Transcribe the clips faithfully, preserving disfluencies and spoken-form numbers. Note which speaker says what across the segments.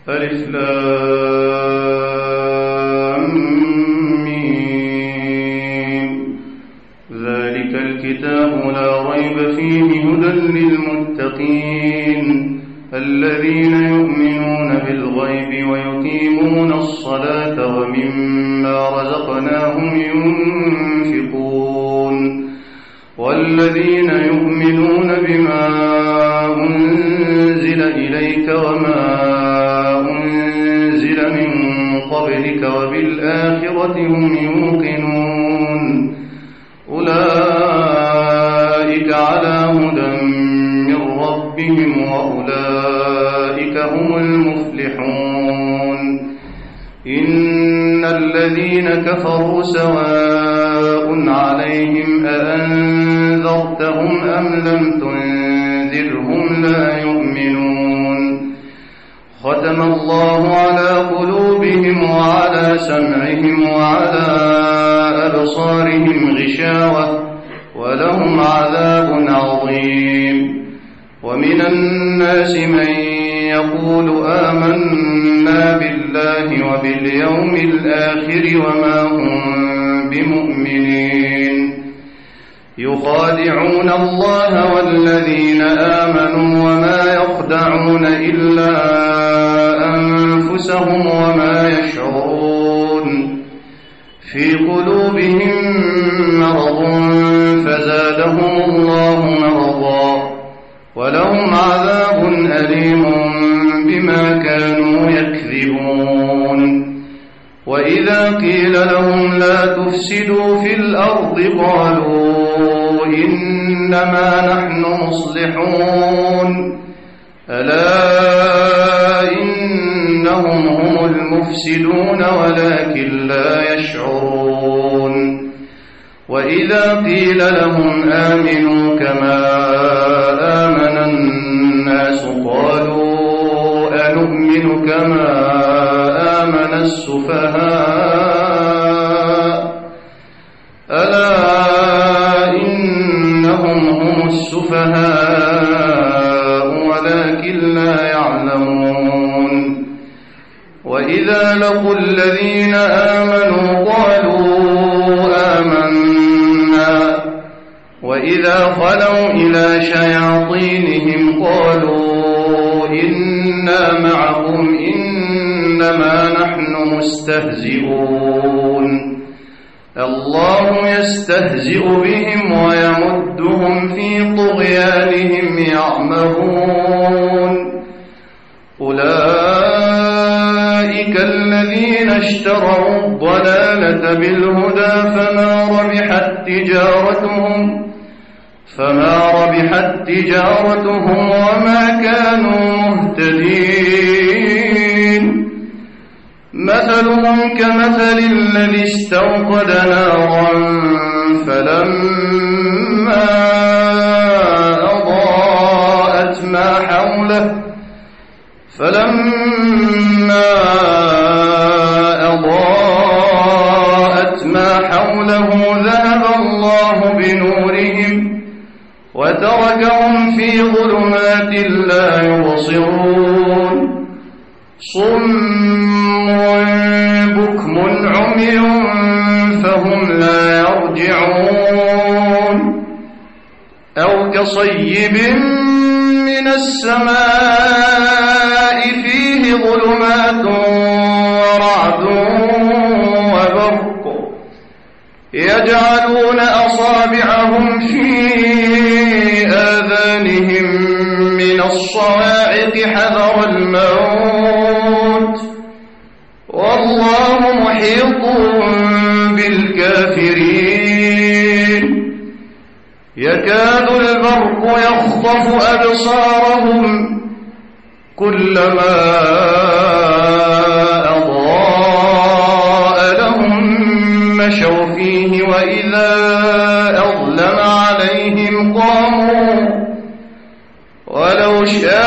Speaker 1: ألف لام ميم. ذلك الكتاب لا ريب فيه هدى للمتقين الذين يؤمنون بالغيب ويقيمون الصلاة ومما رزقناهم ينفقون والذين يؤمنون بما أنزل إليك وما أنزل من قبلك وبالآخرة هم يوقنون أولئك على هدى من ربهم وأولئك هم المفلحون. إن الذين كفروا سواء عليهم أأنذرتهم أم لم تنذرهم لا يؤمنون. ختم الله على قلوبهم وعلى سمعهم وعلى أبصارهم غشاوة ولهم عذاب عظيم. ومن الناس من يقول آمنا بالله وباليوم الآخر وما هم بمؤمنين يخادعون الله والذين آمنوا وما يخدعون إلا أنفسهم وما يشعرون. في قلوبهم مرض فزادهم الله مرضا ولهم عذاب أليم بما كانوا يكذبون. وإذا قيل لهم لا تفسدوا في الأرض قالوا إنما نحن مصلحون ألا إنهم هم المفسدون ولكن لا يشعرون. وإذا قيل لهم آمنوا كما آمن الناس قالوا أنؤمن كما آمن السفهاء ألا إنهم هم السفهاء ولكن لا يعلمون. وإذا لقوا الذين آمنوا قالوا آمنا وإذا خلوا إلى شياطينهم قالوا إنا معكم إنما نحن مستهزئون. الله يستهزئ بهم ويمدهم في طغيانهم يعمهون. أولئك الذين اشتروا الضلالة بالهدى فما ربحت تجارتهم فما ربحت تجارتهم وما كانوا مهتدين. مثلهم كمثل الذي استوقد نارا فلما أضاءت ما حوله فلما أضاءت ما حوله ذهب الله بنورهم وتركهم في ظلمات لا يبصرون. صم بكم عمي فهم لا يرجعون. أو كصيب من السماء فيه ظلمات ورعد وبرق يجعلون أصابعهم في آذانهم من الصواعق حذر الموت والله محيط بالكافرين. يكاد البرق يخطف أبصارهم كلما أضاء لهم مشوا فيه وإذا أظلم عليهم قاموا ولو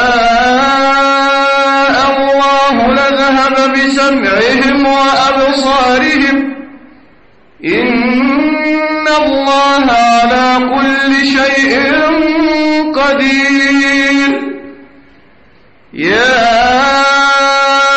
Speaker 1: شاء الله لذهب بسمعهم وأبصارهم إن الله على كل شيء قدير. يا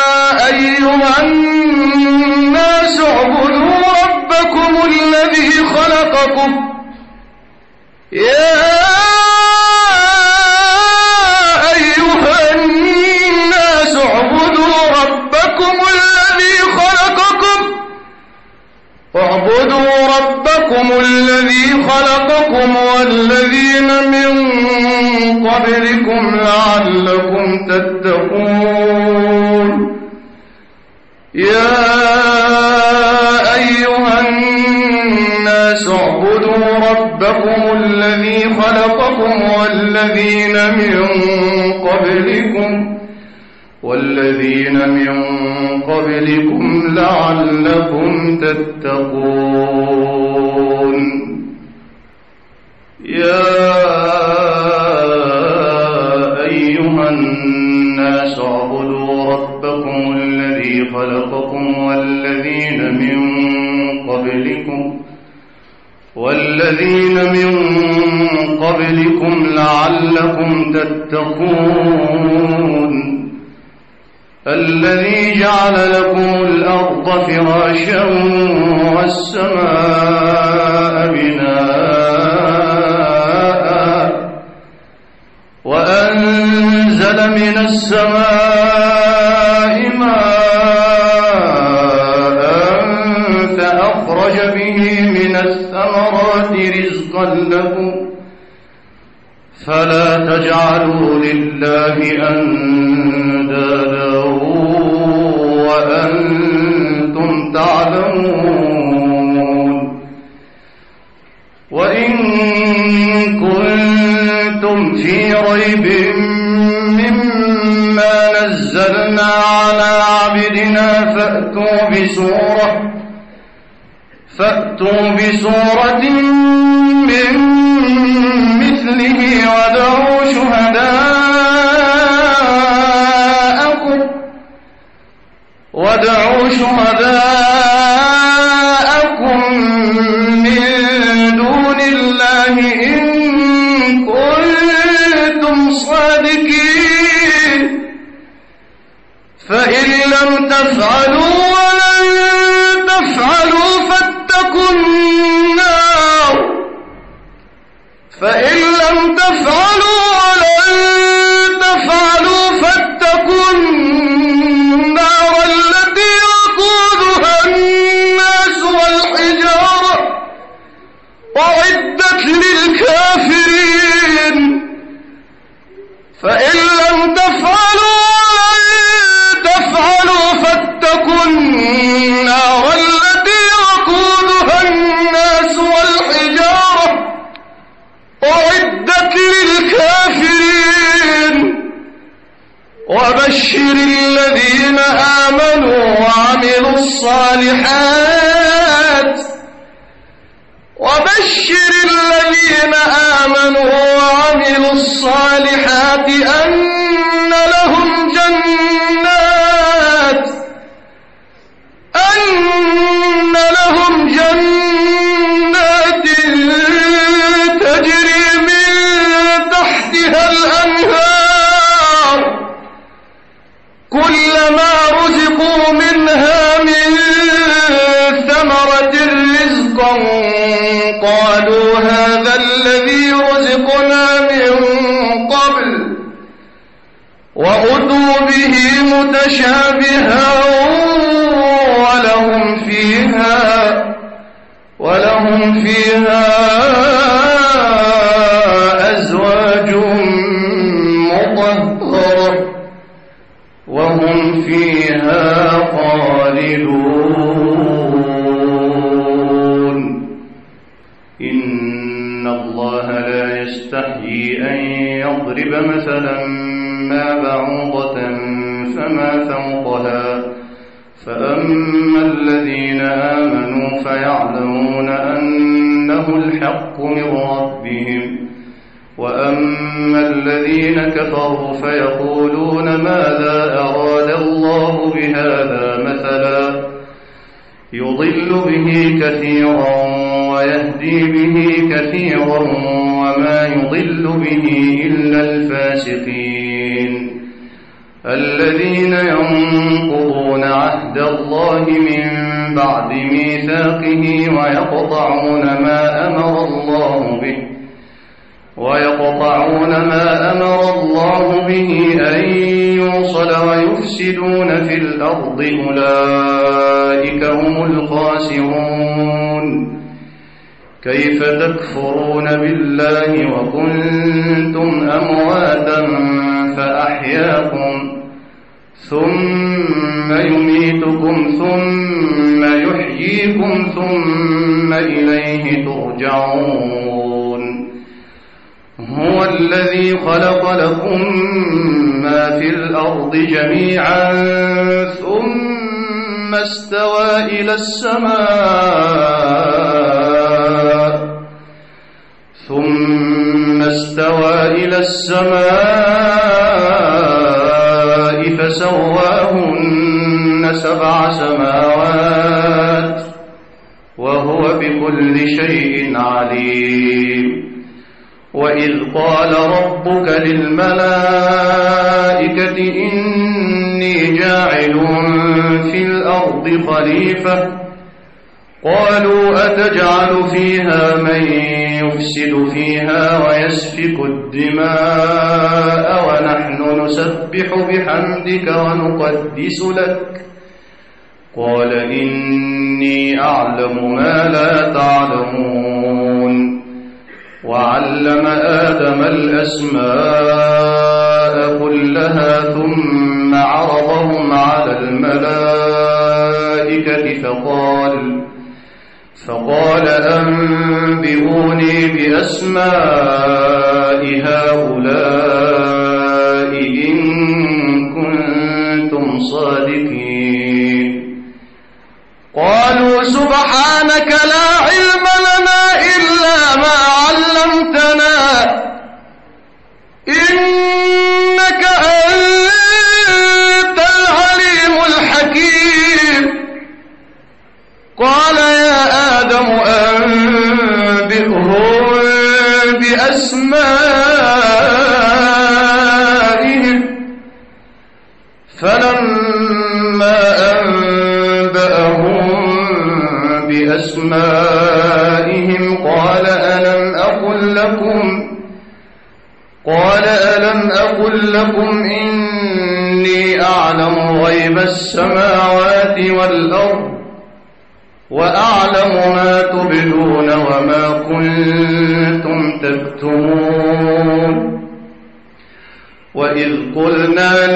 Speaker 1: الذي خلقكم والذين من قبلكم لعلكم تتقون يا أيها الناس اعبدوا ربكم الذي خلقكم والذين من قبلكم والذين من قبلكم لعلكم تتقون يا أيها الناس اعبدوا ربكم الذي خلقكم والذين من قبلكم والذين من قبلكم لعلكم تتقون الذي جعل لكم الأرض فراشا والسماء بناء وأنزل من السماء ماء فأخرج به من الثمرات رزقا لكم فلا تجعلوا لله أندادا وأنتم تعلمون وإن كنتم في ريب مما نزلنا على عبدنا فأتوا بسورة فأتوا بسورة من مثله ودعوا شهداءكم ودعوا شهداءكم من دون الله إن كنتم صادقين فإن لم تفعلوا ولن تفعلوا فاتقوا النار فإن لم تفعلوا ولن تفعلوا فاتقوا النار التي وقودها الناس والحجارة أعدت للكافرين فإن لم تفعلوا ولن تفعلوا فاتقوا النار التي وقودها الناس والحجارة أعدت للكافرين وبشر الذين آمنوا وعملوا الصالحات وبشر الذين آمنوا وعملوا الصالحات أن لهم جنات أن لهم جنات تجري من تحتها الأنهار كلما رزقوا منها من ثمرة رزقا قالوا هذا الذي رزقنا من قبل وأتوا به متشابها ولهم فيها ولهم فيها أزواج مطهرة وهم فيها خالدون إن الله لا يستحيي أن يضرب مثلا ما بعوضة فما فوقها فأما الذين آمنوا فيعلمون أنه الحق من ربهم وأما الذين كفروا فيقولون ماذا أراد الله بهذا مثلا يضل به كثيرا ويهدي به كثيرا وما يضل به إلا الفاسقين الذين ينقضون عهد الله من بعد ميثاقه ويقطعون ما أمر الله به ويقطعون ما أمر الله به أن يوصل ويفسدون في الأرض أولئك هم الخاسرون كيف تكفرون بالله وكنتم أمواتا فأحياكم ثم يميتكم ثم يحييكم ثم إليه ترجعون هو الذي خلق لكم ما في الأرض جميعا ثم استوى إلى السماء ثم استوى إلى السماء فسواهن سبع سماوات وهو بكل شيء عليم وإذ قال ربك للملائكة إني جاعل في الأرض خليفة قالوا أتجعل فيها من يفسد فيها ويسفك الدماء ونحن نسبح بحمدك ونقدس لك قال إني أعلم ما لا تعلمون وعلم آدم الأسماء كلها ثم عرضهم على الملائكة فقال فقال أنبئوني بأسماء هؤلاء إن كنتم صادقين قالوا سبحانك لا علم لنا إلا ما علمتنا إنك أنت العليم الحكيم قال يا آدم أنبئهم بأسمائهم فلما أنبأهم بأسمائهم قال ألم أقل لكم قال ألم أقل لكم إني أعلم غيب السماوات والأرض وأعلم ما تبدون وما كنتم تكتمون وإذ قلنا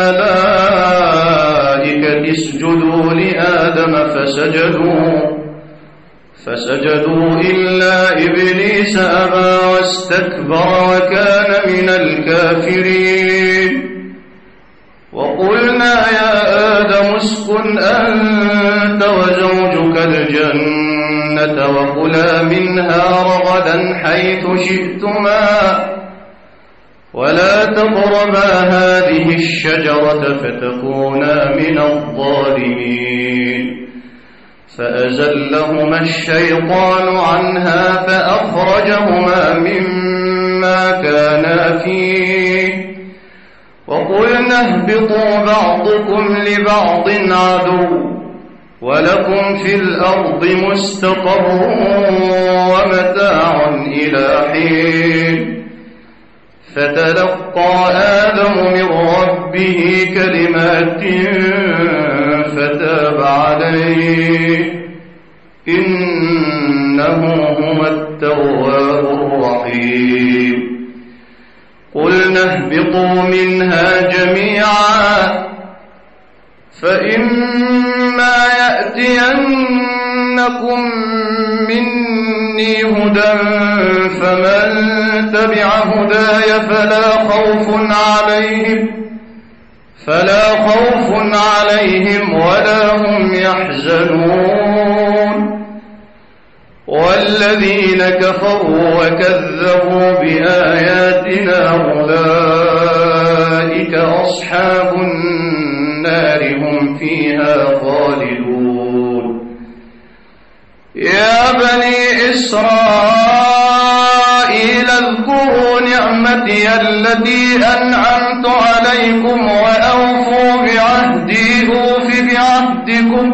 Speaker 1: للملائكة اسجدوا لآدم فسجدوا فسجدوا إلا إبليس أبى واستكبر وكان من الكافرين وقلنا يا آدم اسكن أنت وزوجك الجنة وكلا منها رغدا حيث شئتما ولا تقربا هذه الشجرة فتكونا من الظالمين فأزلهما الشيطان عنها فأخرجهما مما كانا فيه وقلنا اهبطوا بعضكم لبعض عدو ولكم في الأرض مستقر ومتاع إلى حين فتلقى آدم من ربه كلمات فتاب عليه إنه هو التواب الرحيم قلنا اهبطوا منها جميعا فإما يأتينكم مني هدى فمن تبع هداي فلا خوف عليهم فلا خوف عليهم ولا هم يحزنون والذين كفروا وكذبوا بآياتنا أولئك أصحاب النار هم فيها خالدون يا بني إسرائيل اذكروا نعمتي التي أنعمت عليكم وأوفوا بعهدي أوف بعهدكم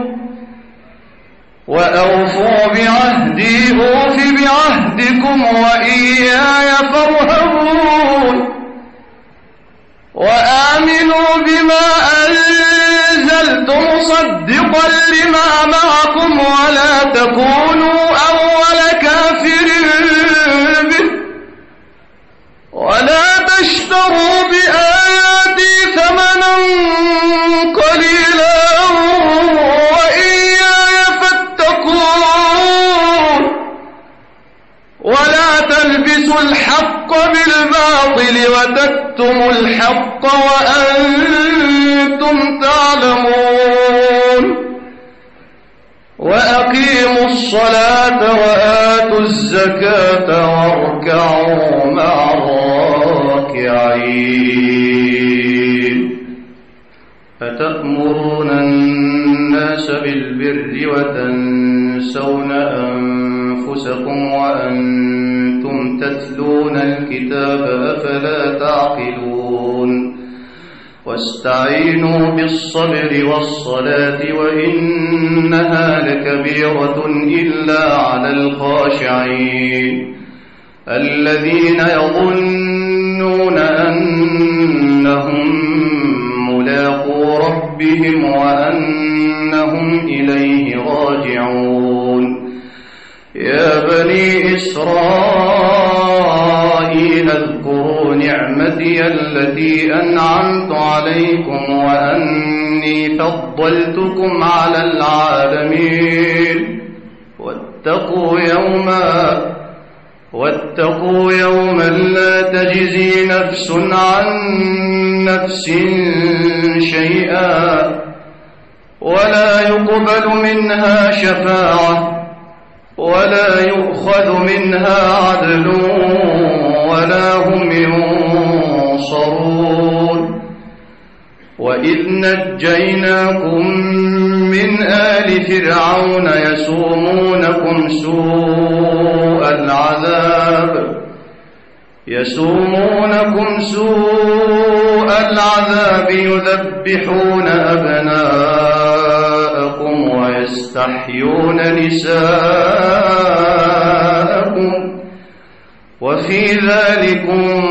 Speaker 1: وأوفوا بعهدي أوف بعهدكم وإياي فارهبون وآمنوا بما أنزلت مصدقا لما معكم ولا تكونوا أول كافر تكتموا الحق وأنتم تعلمون وأقيموا الصلاة وآتوا الزكاة واركعوا مع الراكعين أتأمرون الناس بالبر وتنسون أنفسكم وأنتم تتلون الكتاب أفلا تعقلون واستعينوا بالصبر والصلاة وإنها لكبيرة إلا على الخاشعين الذين يظنون أنهم ملاقو ربهم وأنهم إليه راجعون يا بني إسرائيل اذكروا نعمتي التي أنعمت عليكم وأني فضلتكم على العالمين واتقوا يوما واتقوا يوما لا تجزي نفس عن نفس شيئا ولا يقبل منها شفاعة ولا يؤخذ منها عدل ولا هم ينصرون وإذ نجيناكم من آل فرعون يسومونكم سوء العذاب يسومونكم سوء العذاب يذبحون أبناءكم ويستحيون نساءكم وفي ذلكم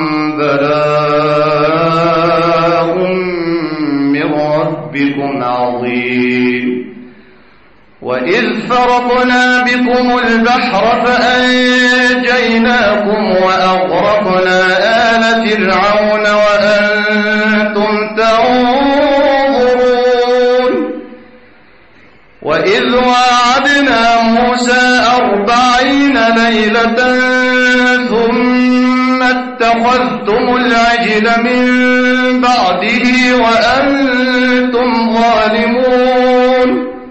Speaker 1: بلاء من ربكم عظيم وإذ فرقنا بكم البحر فأنجيناكم وأغرقنا آل فرعون وأنتم تنظرون وإذ وعدنا موسى أربعين ليلة ثم اتخذتم العجل من بعده وأنتم ظالمون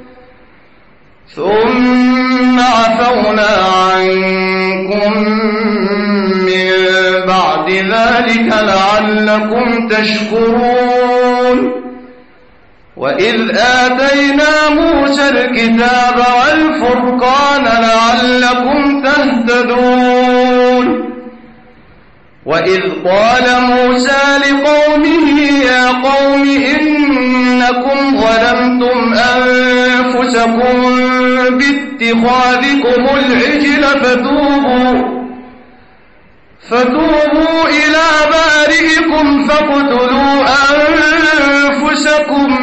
Speaker 1: ثم عفونا عنكم من بعد ذلك لعلكم تشكرون وإذ آتينا موسى الكتاب والفرقان لعلكم تهتدون وإذ قال موسى لقومه يا قوم إنكم ظلمتم أنفسكم باتخاذكم العجل فتوبوا فتوبوا إلى بارئكم فاقتلوا أنفسكم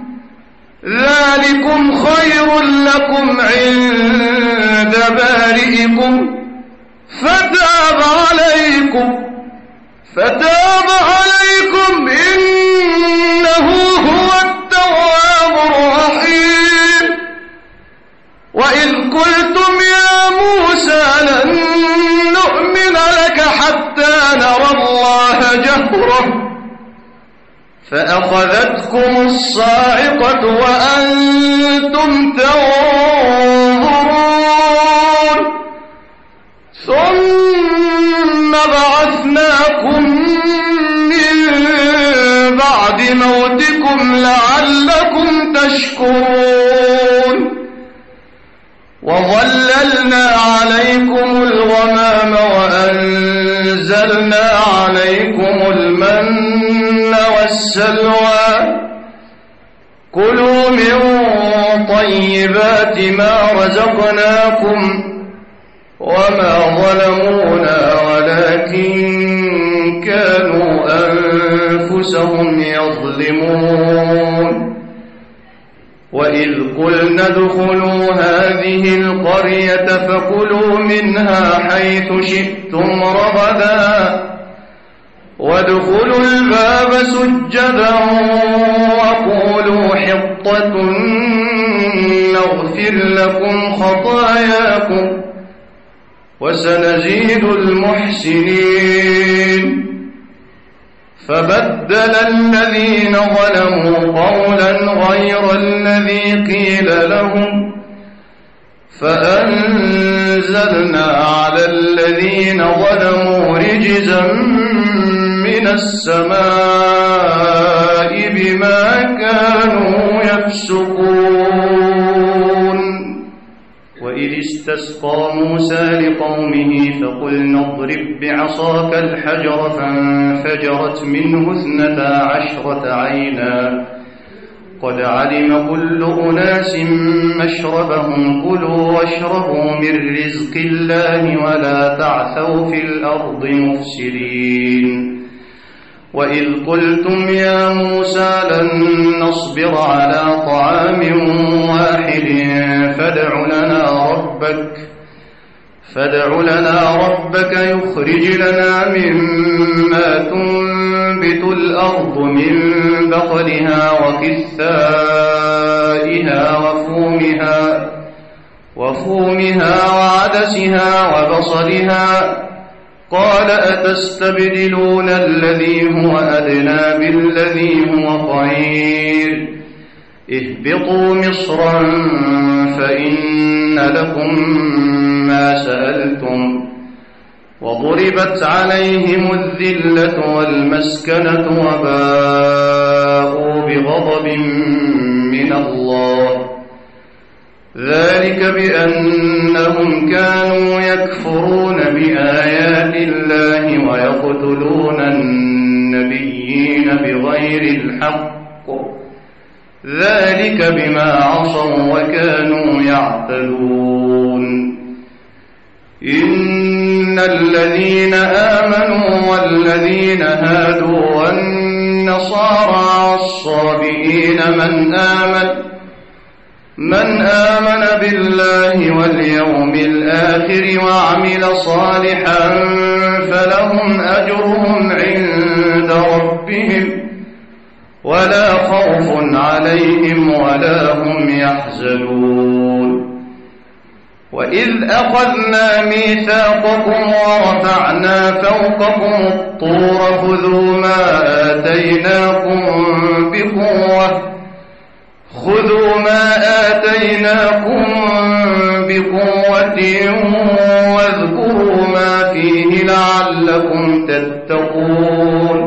Speaker 1: ذلكم خير لكم عند بارئكم فتاب عليكم فتاب عليكم إنه هو التواب الرحيم وإذ قلتم يا موسى لن نؤمن لك حتى نرى الله جهرة فأخذتكم الصاعقة وأنتم تنظرون ثم بعثناكم من بعد موتكم لعلكم تشكرون وظللنا عليكم الغمام وأنزلنا عليكم المن والسلوى كلوا من طيبات ما رزقناكم وما ظلمونا ولكن كانوا أنفسهم يظلمون وإذ قلنا ادخلوا هذه القرية فكلوا منها حيث شئتم رغدا وادخلوا الباب سجدا وقولوا حطة نغفر لكم خطاياكم وسنزيد المحسنين فبدل الذين ظلموا قولا غير الذي قيل لهم فأنزلنا على الذين ظلموا رجزا من السماء بما كانوا يفسقون. وإذ استسقى موسى لقومه فقلنا اضرب بعصاك الحجر فانفجرت منه اثنتا عشرة عينا قد علم كل أناس مشربهم كلوا واشربوا من رزق الله ولا تعثوا في الأرض مفسدين. وإذ قلتم يا موسى لن نصبر على طعام واحد فادع لنا ربك فادع لنا ربك يخرج لنا مما تنبت الأرض من بقلها وكثائها وفومها وفومها وعدسها وبصلها قال أتستبدلون الذي هو أدنى بالذي هو خير اهبطوا مصرا فإن لكم ما سألتم وضربت عليهم الذلة والمسكنة وباءوا بغضب من الله ذلك بأنهم كانوا يكفرون بآيات الله ويقتلون النبيين بغير الحق ذلك بما عصوا وكانوا يعتدون. إن الذين آمنوا والذين هادوا والنصارى والصابئين من آمن من آمن بالله واليوم الآخر وعمل صالحا فلهم أجرهم عند ربهم ولا خوف عليهم ولا هم يحزنون. وإذ أخذنا ميثاقكم ورفعنا فوقكم الطور خذوا ما آتيناكم بقوة خذوا ما آتيناكم بقوة واذكروا ما فيه لعلكم تتقون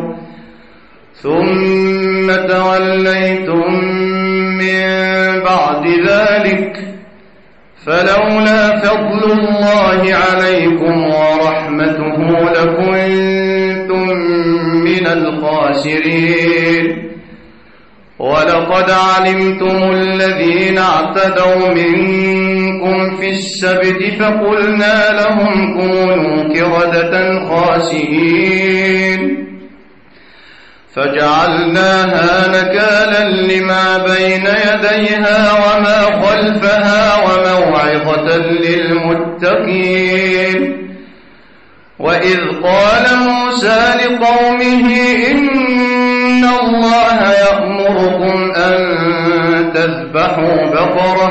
Speaker 1: ثم توليتم من بعد ذلك فلولا فضل الله عليكم ورحمته لكنتم من الخاسرين. ولقد علمتم الذين اعتدوا منكم في السبت فقلنا لهم كونوا قردة خاسئين فجعلناها نكالا لما بين يديها وما خلفها وموعظة للمتقين. وإذ قال موسى لقومه إن الله يأمركم أن تذبحوا بقرة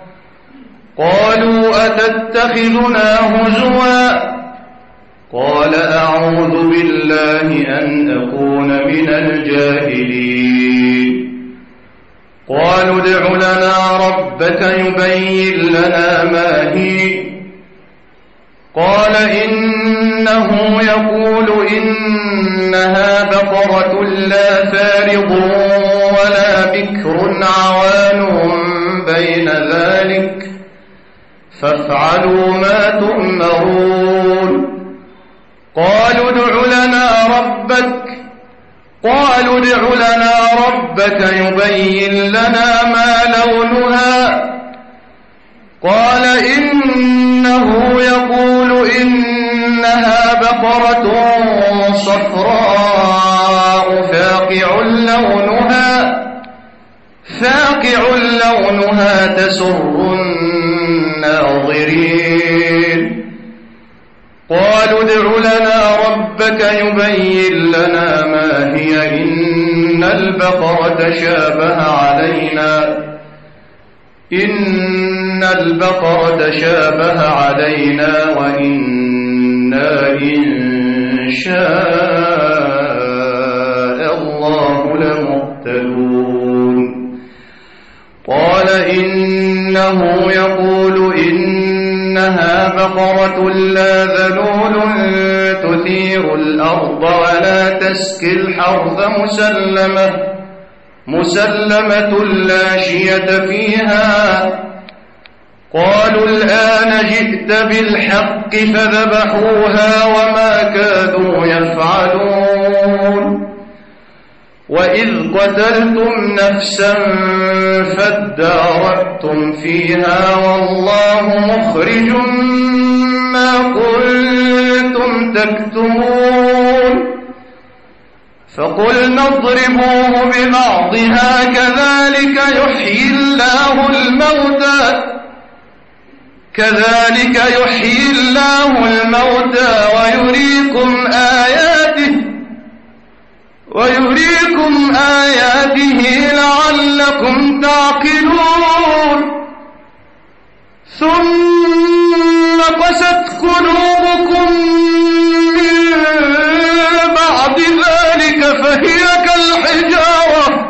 Speaker 1: قالوا أتتخذنا هزوا قال أعوذ بالله أن أكون من الجاهلين. قالوا ادع لنا ربك يبين لنا ما هي قال إنه يقول إنها بقرة لا فارض ولا بكر عوان بين ذلك فافعلوا ما تؤمرون. قالوا ادع لنا ربك قالوا ادع لنا ربك يبين لنا ما لونها قال إنه يقول إنها بقرة صفراء فاقع لونها فاقع لونها تسر الناظرين. قالوا ادع لنا ربك يبين لنا ما هي إن البقرة شابه علينا إن البقرة شابه علينا وإنا إن شاء يهتدون قال إنه يقول إنها بقرة لا ذلول تثير الأرض ولا تسقي الحرث مسلمة مسلمة لا شية فيها قالوا الآن جئت بالحق فذبحوها وما كادوا يفعلون وإذ قتلتم نفسا فادارأتم فيها والله مخرج ما كنتم تكتمون فقلنا اضربوه ببعضها كذلك يحيي الله الموتى كذلك يحيي الله الموتى ويريكم آياته ويريكم آياته لعلكم تعقلون ثم قست قلوبكم من بعد ذلك فهي كالحجارة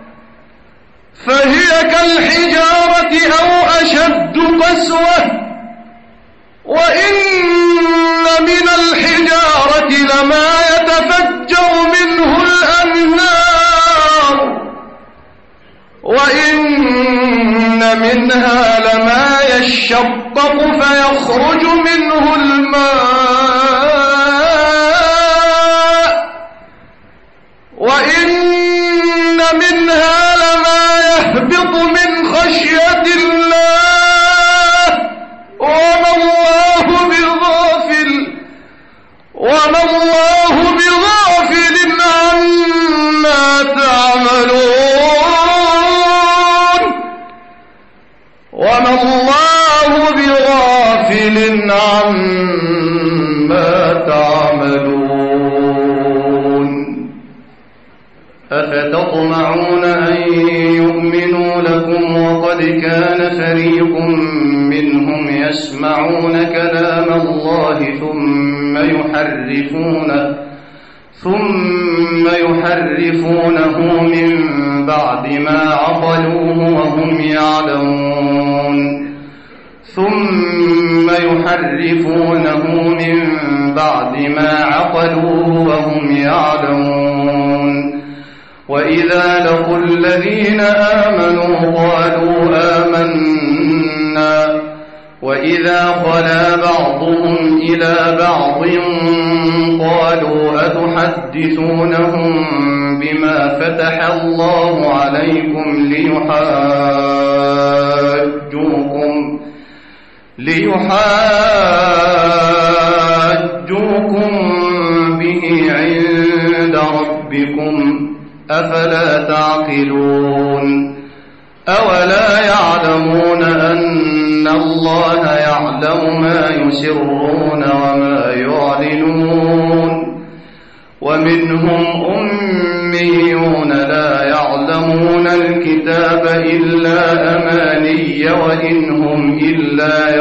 Speaker 1: فهي كالحجارة أو أشد قسوة وإن من الحجارة لما يتفجر منه الأنهار وإن منها لما يشقق فيخرج منه الماء وإن منها لما يهبط من خشية الله وما الله بغافل وما الله بغافل عما تعملون وما الله بغافل عما تعملون أفتطمعون أن يؤمنوا لكم وقد كان فريق منهم يسمعون كلام الله ثم يحرفونه ثم يحرفونه من بعد ما عقلوه وهم يعلمون ثم يحرفونه من بعد ما عقلوه وهم يعلمون وإذا لقوا الذين آمنوا قالوا آمنا وإذا خلا بعضهم إلى بعض قالوا أتحدثونهم بما فتح الله عليكم ليحاجوكم ليحاجوكم به عند ربكم أفلا تعقلون أولا يعلمون أن الله يعلم ما يسرون وما يعلنون ومنهم أميون لا يعلمون الكتاب إلا أماني وإن هم إلا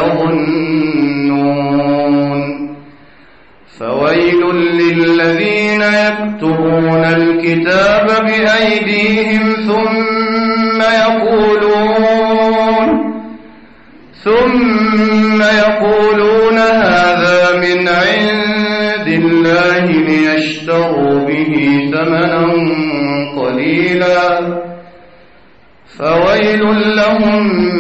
Speaker 1: يظنون فويل للذين يكتبون الكتاب بأيديهم ثم يقولون ثم يقولون هذا من عند الله ليشتروا به ثمنا قليلا فويل لهم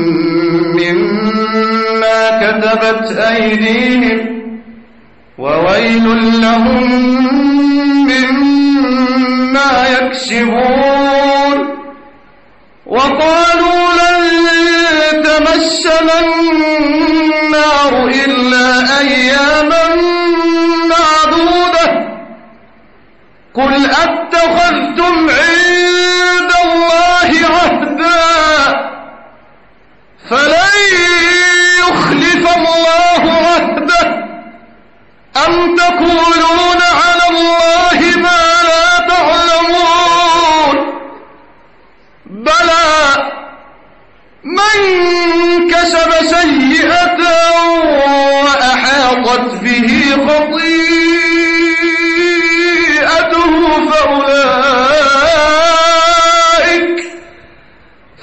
Speaker 1: مما كتبت أيديهم وويل لهم مما يكسبون وقالوا لن تمسنا النار إلا أياما معدودة قل أتخذتم عند الله عهدا فلن يخلف الله عهده أم تقولون على الله ما لا تعلمون بلى من كسب سيئة وأحاطت به خطيئته فأولئك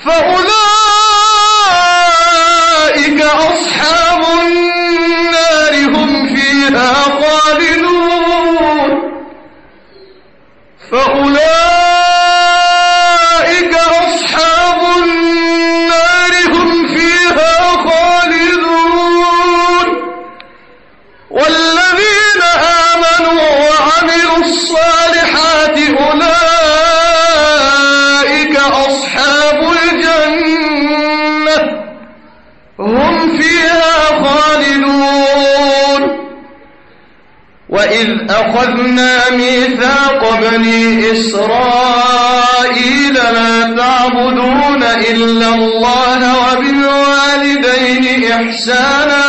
Speaker 1: فأولئك أصحاب النار هم فيها خالدون فأولئك أصحاب النار هم فيها خالدون والذين آمنوا وعملوا الصالحات أولئك أصحاب الجنة هم فيها خالدون وإذ أخذنا ميثاق بني إسرائيل لا تعبدون إلا الله وبالوالدين إحسانا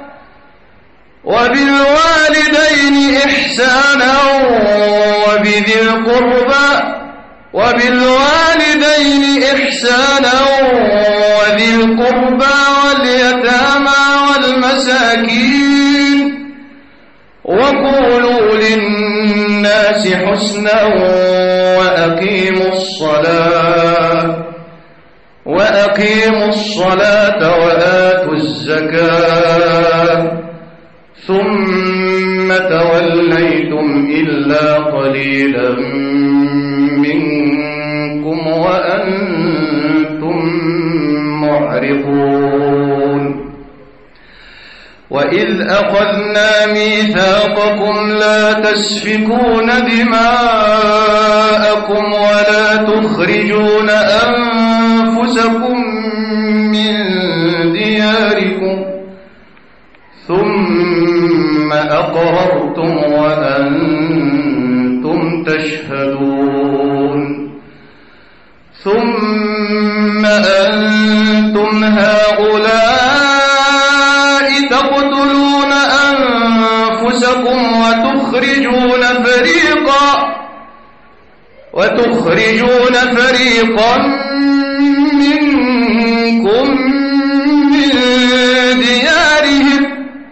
Speaker 1: وبالوالدين إحسانا وبذي القربى وبالوالدين إحسانا وذي القربى واليتامى والمساكين وقولوا للناس حسنا وأقيموا الصلاة وأقيموا الصلاة وآتوا الزكاة ثم توليتم إلا قليلا منكم وأنتم معرضون وإذ أخذنا ميثاقكم لا تسفكون دماءكم ولا تخرجون أنفسكم من دياركم ثم أقررتم وأنتم تشهدون ثم أنتم هؤلاء تقتلون أنفسكم وتخرجون فريقا وتخرجون فريقا منكم من ديارهم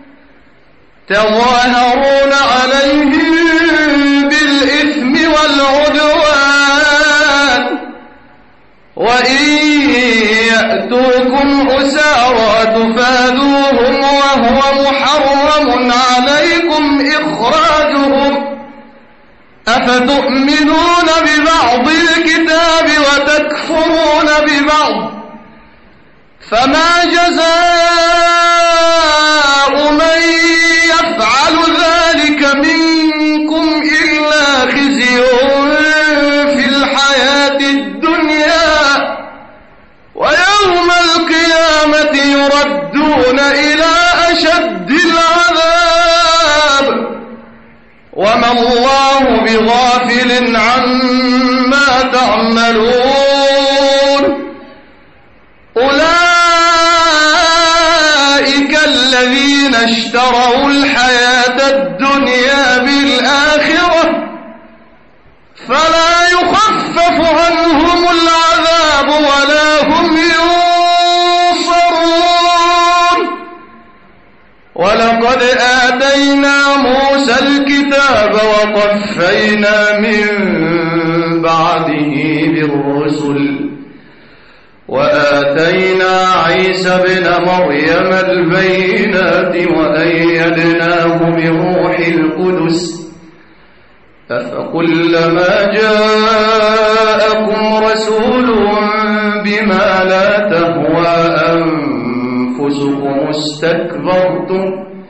Speaker 1: تظاهرون عليهم بالإثم والعدوان وإن يأتوكم أسارى تفادوهم وهو محرم عليكم إخراجهم أفتؤمنون ببعض الكتاب وتكفرون ببعض فما جزاء من يفعل ذلك منكم إلا خزي في الحياة الدنيا ويوم القيامة يردون إلى أشد العذاب وما الله بغافل عما تعملون أولئك الذين اشتروا الحياة الدنيا بالآخرة فلا يخفف عنهم العذاب ولا هم ينصرون ولقد آتينا موسى الكتاب وقفينا من بعده بالرسل وآتينا عيسى ابن مريم البينات وأيدناه بروح القدس أفكلما جاءكم رسول بما لا تهوى أنفسكم استكبرتم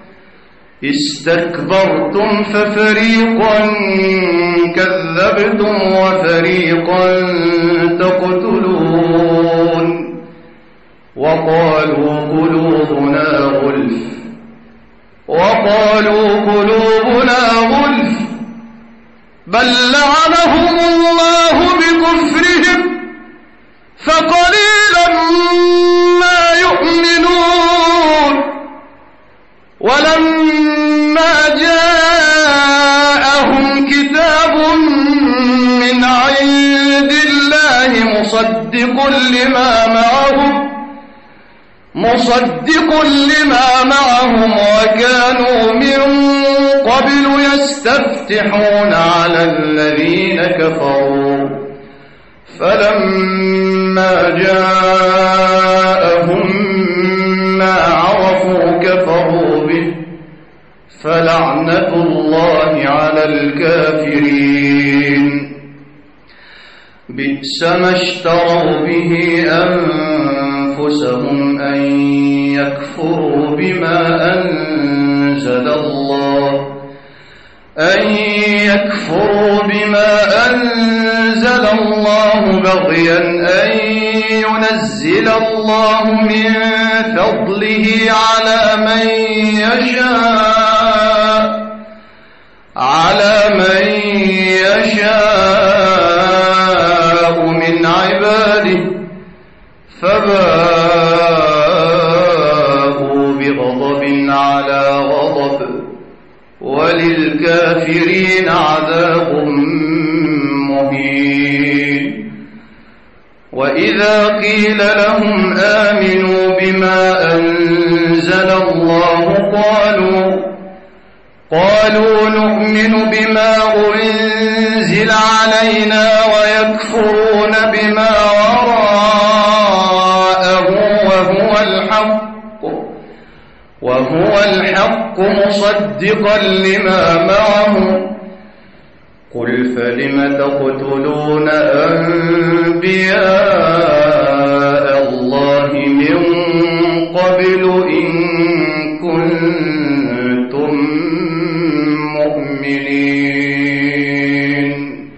Speaker 1: استكبرتم ففريقا كذبتم وفريقا تقتلون وقالوا قلوبنا غلف وقالوا قلوبنا غلف بل لعنهم الله بكفرهم فقليلا ما يؤمنون ولما جاءهم كتاب من عند الله مصدق لما معهم مصدق لما معهم وكانوا من قبل يستفتحون على الذين كفروا فلما جاءهم ما عرفوا كفروا به فلعنة الله على الكافرين بئس ما اشتروا به أنفسهم أن يكفروا بما أنزل الله أن يكفروا بما أنزل الله بغيا أن ينزل الله من فضله على من يشاء على من يشاء من عباده فباءوا بغضب على غضب وللكافرين عذاب مهين وإذا قيل لهم آمنوا بما أنزل الله قالوا قالوا نؤمن بما أنزل علينا ويكفرون بما وراءه وهو الحق وهو الحق مصدقا لما معه قل فلم تقتلون أنبياء الله من قبل إن كنتم مؤمنين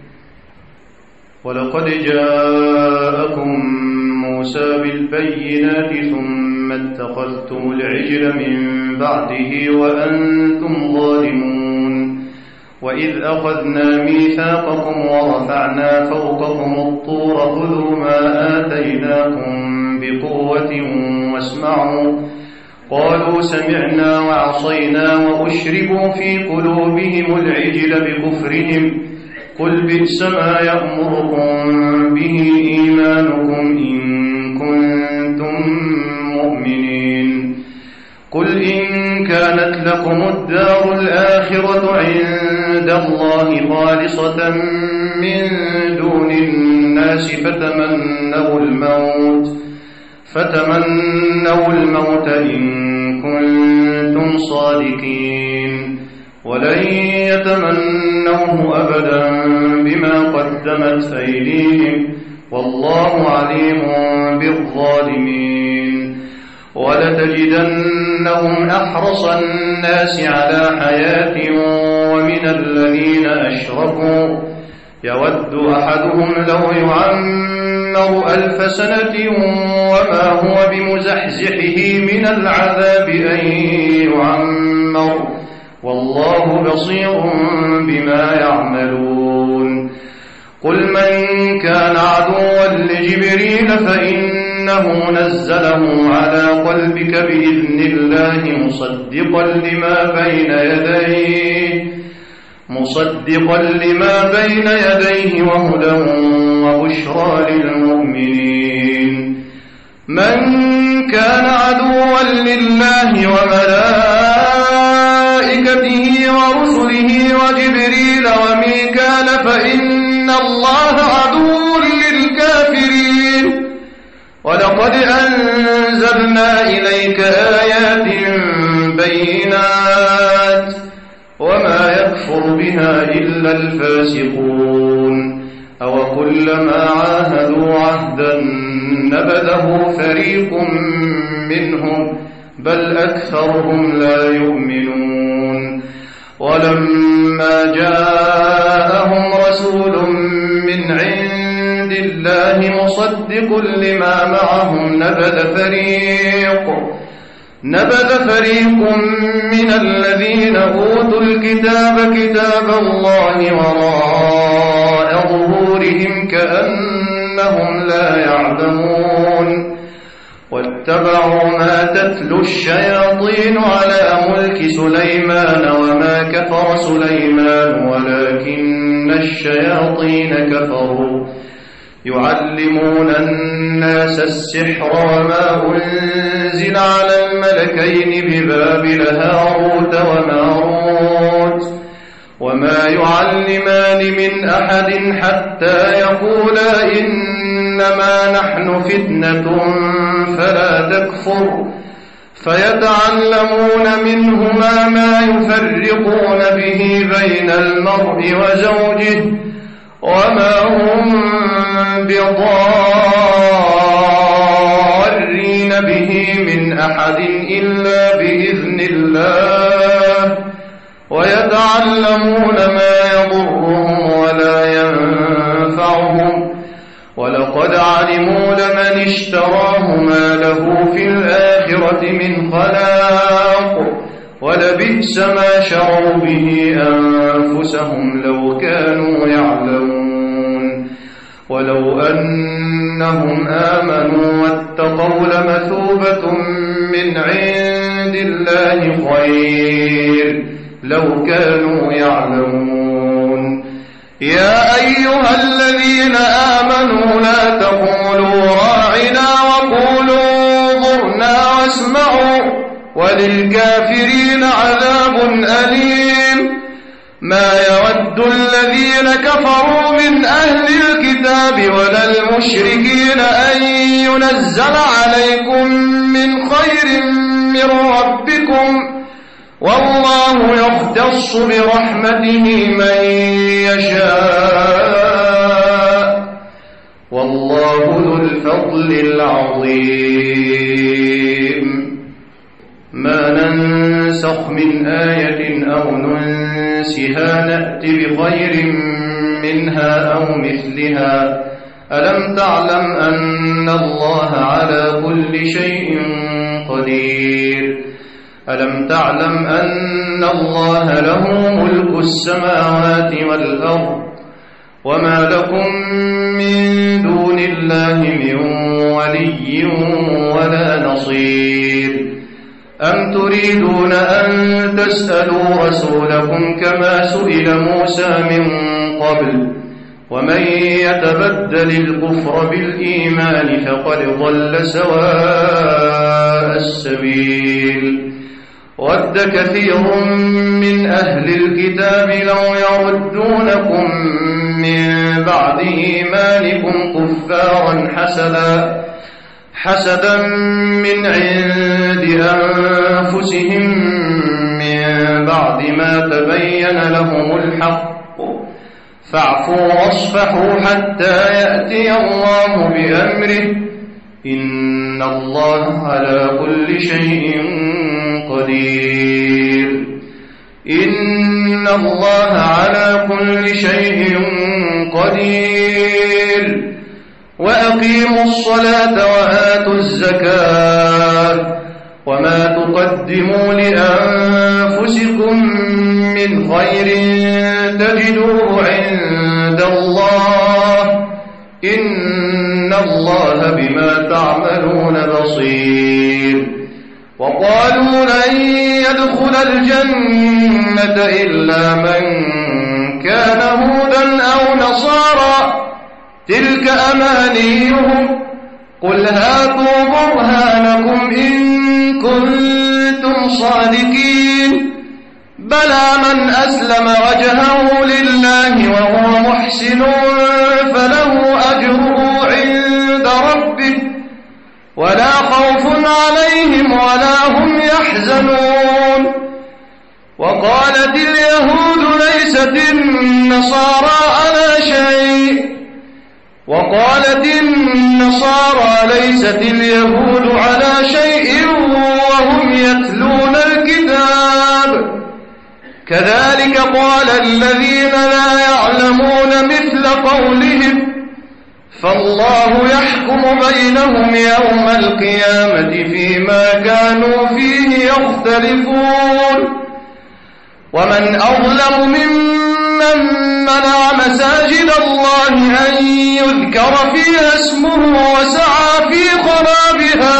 Speaker 1: ولقد جاءكم موسى بالبينات ثم اتخذتم العجل من بعده وأنتم ظالمون وإذ أخذنا ميثاقكم ورفعنا فوقكم الطور خذوا ما آتيناكم بقوة واسمعوا قالوا سمعنا وعصينا وأشربوا في قلوبهم العجل بكفرهم قل بئس ما يأمركم به إيمانكم إن كنتم مؤمنين قل إن كانت لكم الدار الآخرة عند الله خالصة من دون الناس فتمنوا الموت فتمنوا الموت إن كنتم صادقين ولن يتمنوه أبدا بما قدمت أيديهم والله عليم بالظالمين ولتجدنهم أحرص الناس على حياة ومن الذين أشركوا يود أحدهم لو يعمر ألف سنة وما هو بمزحزحه من العذاب أن يعمر والله بصير بما يعملون قل من كان عدوا لجبريل فإنه نزله على قلبك بإذن الله مصدقا لما بين يديه مصدقا لما بين يديه وهدى وبشرى للمؤمنين من كان عدوا لله وملائكته ورسله وجبريل وميكال فإن الله عدو للكافرين ولقد أنزلنا إليك آيات بينات وما يكفر بها إلا الفاسقون أو كلما عاهدوا عهدا نبذه فريق منهم بل أكثرهم لا يؤمنون ولما جاءهم رسول من عند الله مصدق لما معهم نبذ فريق نبذ فريق من الذين أوتوا الكتاب كتاب الله وراء ظهورهم كأنهم لا يعلمون واتبعوا ما تتلو الشياطين على ملك سليمان وما كفر سليمان ولكن الشياطين كفروا يعلمون الناس السحر وما أنزل على الملكين ببابل هاروت وماروت وما يعلمان من أحد حتى يقولا إنما نحن فتنة فلا تكفر فيتعلمون منهما ما يفرقون به بين المرء وزوجه وما هم بضارين به من أحد إلا بإذن الله ويتعلمون ما يضرهم ولا ينفعهم ولقد علموا لمن اشتراه ما له في الآخرة من خلاق ولبئس ما شروا به أنفسهم لو كانوا يعلمون ولو أنهم آمنوا واتقوا لمثوبة من عند الله خير لو كانوا يعلمون يا أيها الذين آمنوا لا تقولوا راعنا وقولوا انظرنا واسمعوا وللكافرين عذاب أليم ما يود الذين كفروا من أهل الكتاب ولا المشركين أن ينزل عليكم من خير من ربكم والله يختص برحمته من يشاء والله ذو الفضل العظيم ما ننسخ من آية أو ننسها نأت بخير منها أو مثلها ألم تعلم أن الله على كل شيء قدير ألم تعلم أن الله له ملك السماوات والأرض وما لكم من دون الله من ولي ولا نصير أم تريدون أن تسألوا رسولكم كما سئل موسى من قبل ومن يتبدل الكفر بالإيمان فقد ضل سواء السبيل ود كثير من أهل الكتاب لو يردونكم من بعد إيمانكم كفارا حسدا حسدا من عند أنفسهم من بعد ما تبين لهم الحق فاعفوا واصفحوا حتى يأتي الله بأمره إن الله على كل شيء قدير إن الله على كل شيء قدير وأقيموا الصلاة وآتوا الزكاة وما تقدموا لأنفسكم من خير تجدوه عند الله إن الله بما تعملون بصير وقالوا لن يدخل الجنة إلا من كان هودا أو نصارى تلك أمانيهم قل هاتوا برهانكم إن كنتم صادقين بلى من أسلم وجهه لله وهو محسن فله أجره عند ربه ولا خوف عليهم ولا هم يحزنون وقالت اليهود ليست النصارى على شيء وقالت النصارى ليست اليهود على شيء وهم يتلون الكتاب كذلك قال الذين لا يعلمون مثل قولهم فالله يحكم بينهم يوم القيامة فيما كانوا فيه يختلفون ومن أظلم ممن منع مساجد الله أن يذكر فيها اسمه وسعى في خرابها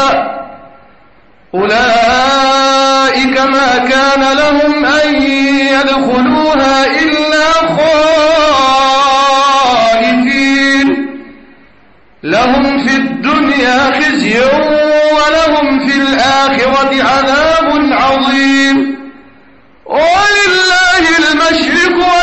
Speaker 1: أولئك ما كان لهم أن يدخلوها إلا خائفين لهم في الدنيا خزي ولهم في الآخرة عذاب عظيم ولله المشرق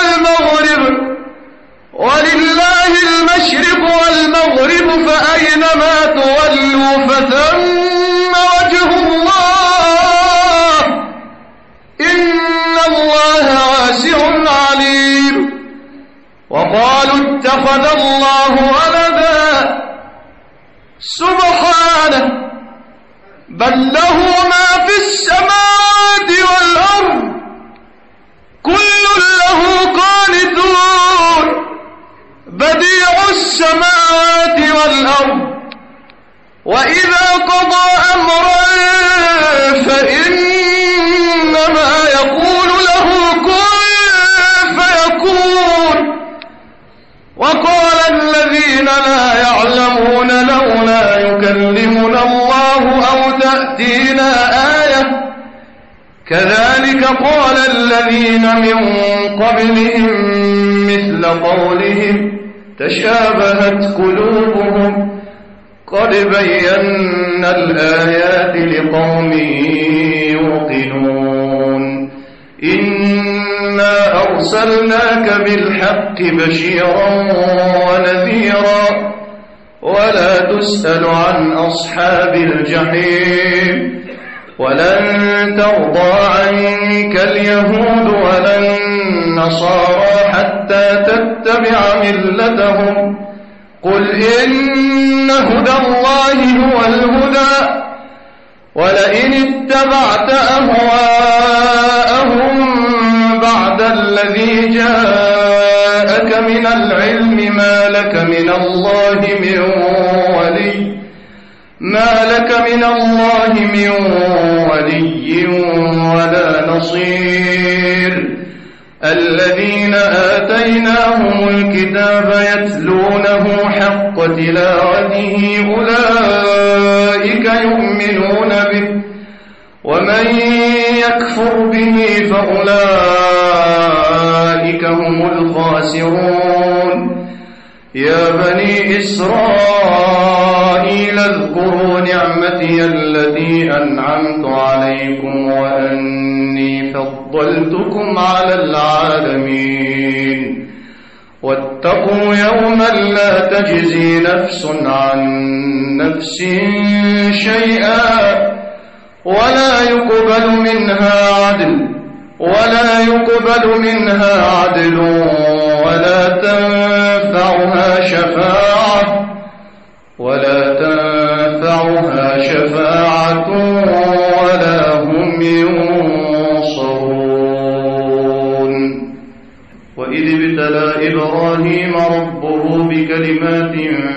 Speaker 1: فأينما تولوا فثم وجه الله إن الله واسع عليم. وقالوا اتخذ الله ولدا سبحانه بل له ما في السماوات والأرض كل له قانتون بديع السماوات والأرض وإذا قضى أمرا فإنما يقول له كن فيكون. وقال الذين لا يعلمون لولا يكلمنا الله أو تأتينا آية كذلك قال الذين من قبلهم مثل قولهم تشابهت قلوبهم قد بينا الآيات لقوم يوقنون. إنا أرسلناك بالحق بشيرا ونذيرا ولا تسأل عن أصحاب الجحيم. ولن ترضى عنك اليهود ولا النصارى حتى تتبع ملتهم قل إن هدى الله هو الهدى ولئن اتبعت أهواءهم بعد الذي جاءك من العلم ما لك من الله من ولي ما لك من الله من ولي ولا نصير. الذين آتيناهم الكتاب يتلونه حق تلاوته أولئك يؤمنون به ومن يكفر به فأولئك هم الخاسرون. يا بني إسرائيل اذكروا نعمتي التي أنعمت عليكم وأني فضلتكم على العالمين. واتقوا يوما لا تجزي نفس عن نفس شيئا ولا يقبل منها عدل ولا يقبل منها عدل ولا تنفعها شفاعة ولا تنفعها شفاعة ولا هم ينصرون. وإذ ابتلى إبراهيم ربه بكلمات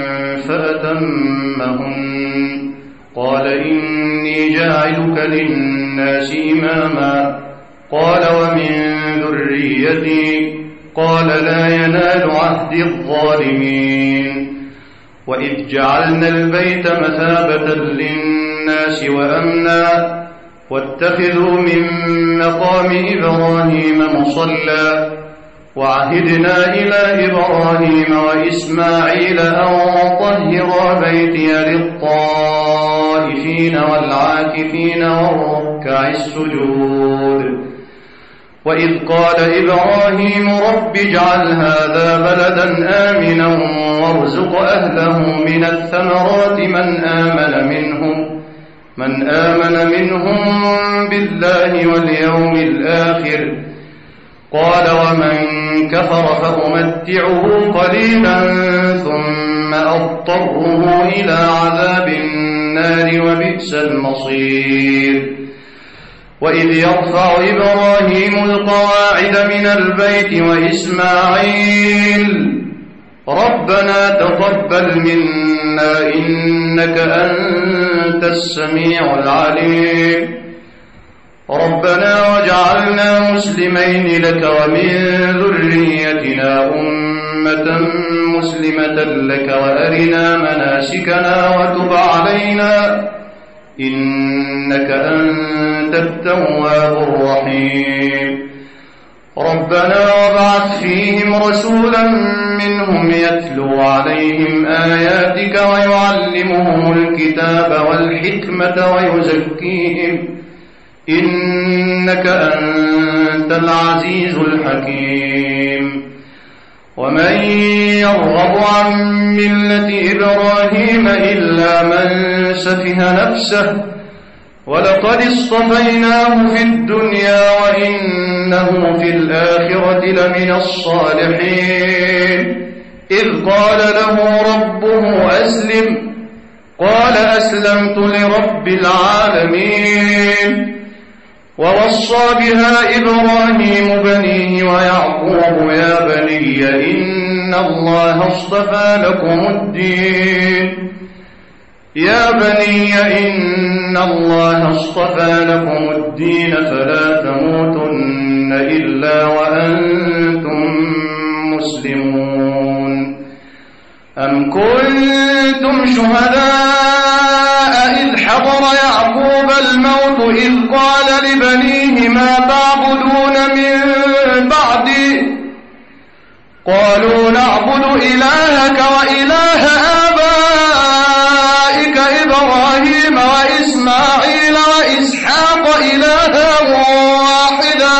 Speaker 1: فأتمهن قال إني جاعلك للناس إماما قال ومن ذريتي قال لا ينال عهد الظالمين. وإذ جعلنا البيت مثابة للناس وأمنا واتخذوا من مقام إبراهيم مصلى وعهدنا إلى إبراهيم وإسماعيل أن طهرا بيتي للطائفين والعاكفين والركع السجود. وإذ قال إبراهيم رب اجعل هذا بلدا آمنا وارزق أهله من الثمرات من آمن منهم من آمن منهم بالله واليوم الآخر قال ومن كفر فأمتعه قليلا ثم أضطره إلى عذاب النار وبئس المصير. وإذ يرفع إبراهيم القواعد من البيت وإسماعيل ربنا تقبل منا إنك أنت السميع العليم ربنا واجعلنا مسلمين لك ومن ذريتنا أمة مسلمة لك وأرنا مناسكنا وتب علينا إنك أنت التواب الرحيم. ربنا وابعث فيهم رسولا منهم يتلو عليهم آياتك ويعلمهم الكتاب والحكمة ويزكيهم إنك أنت العزيز الحكيم. ومن يرغب عن ملة إبراهيم إلا من سفه نفسه ولقد اصطفيناه في الدنيا وإنه في الآخرة لمن الصالحين إذ قال له ربه أسلم قال أسلمت لرب العالمين ووصى بها إبراهيم بنيه ويعقوب يا بني إن الله اصطفى لكم الدين يا بني إن الله اصطفى لكم الدين فلا تموتن إلا وأنتم مسلمون أم كنتم شهداء إذ حضر يعقوب الموت إذ قال لبنيه ما تعبدون من بعدي قالوا نعبد إلهك وإله آبائك إبراهيم وإسماعيل وإسحاق إلها واحدا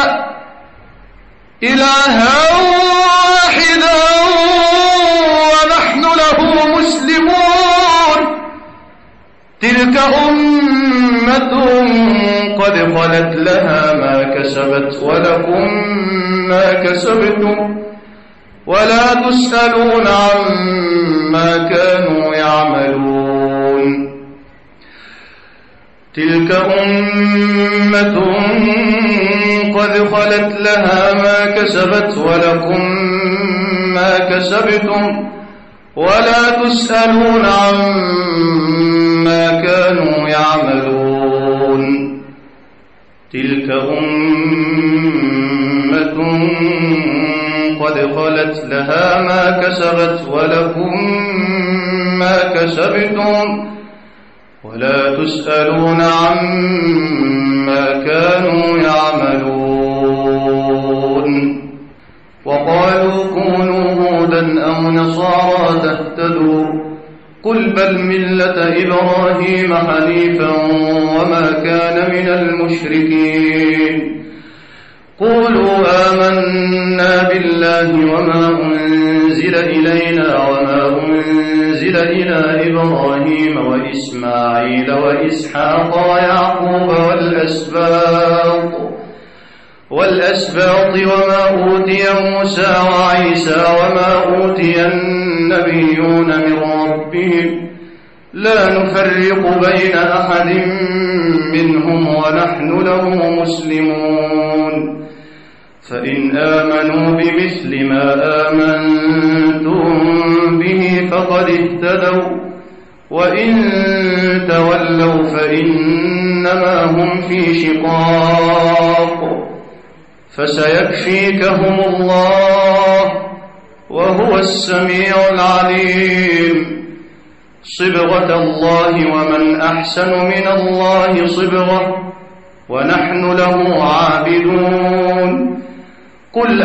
Speaker 1: إلها واحدا ونحن له مسلمون تلك أمة قد خلت لها ما كسبت ولكم ما كسبتم ولا تسألون عما كانوا يعملون تلك أمة قد خلت لها ما كسبت ولكم ما كسبتم ولا تسألون عما كانوا يعملون تلك أمة قد خلت لها ما كسبت ولكم ما كسبتم ولا تسألون عما كانوا يعملون وقالوا كونوا هودا أو نصارى تهتدوا قل بل ملة إبراهيم حنيفا وما كان من المشركين قولوا آمنا بالله وما أنزل إلينا وما أنزل إلى إبراهيم وإسماعيل وإسحاق ويعقوب والأسباط والأسباط وما أوتي موسى وعيسى وما أوتي النبيون من ربهم لا نفرق بين أحد منهم ونحن له مسلمون فإن آمنوا بمثل ما آمنتم به فقد اهتدوا وإن تولوا فإنما هم في شقاق فسيكفيكهم الله وهو السميع العليم صبغة الله ومن أحسن من الله صبغة ونحن له عابدون قل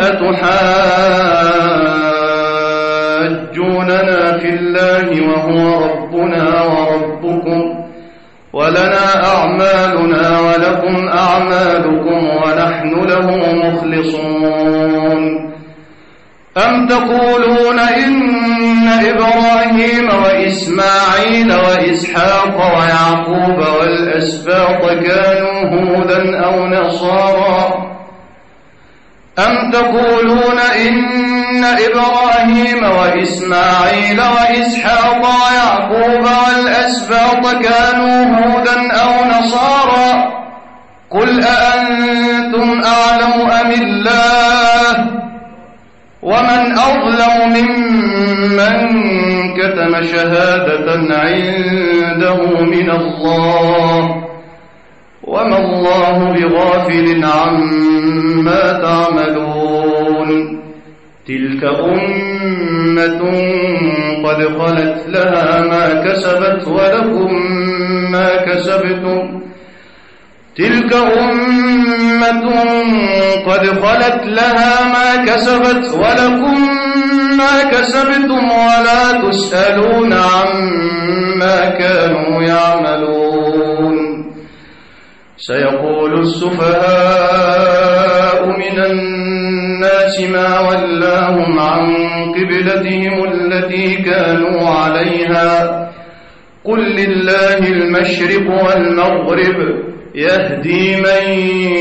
Speaker 1: أتحاجوننا في الله وهو ربنا وربكم ولنا أعمالنا ولكم أعمالكم ونحن له مخلصون أم تقولون إن إبراهيم وإسماعيل وإسحاق ويعقوب والأسباط كانوا هودا أو نصارى أم تقولون إن إبراهيم وإسماعيل وإسحاق ويعقوب والأسباط كانوا هودا أو نصارى قل أأنتم أعلم أم الله ومن أظلم ممن كتم شهادة عنده من الله وما الله بغافل عما تعملون تلك أمة قد خلت لها ما كسبت ولكم ما كسبتم تلك أمة قد خلت لها ما كسبت ولكم ما كسبتم ولا تسألون عما كانوا يعملون سيقول السفهاء من الناس الناس ما ولاهم عن قبلتهم التي كانوا عليها قل لله المشرق والمغرب يهدي من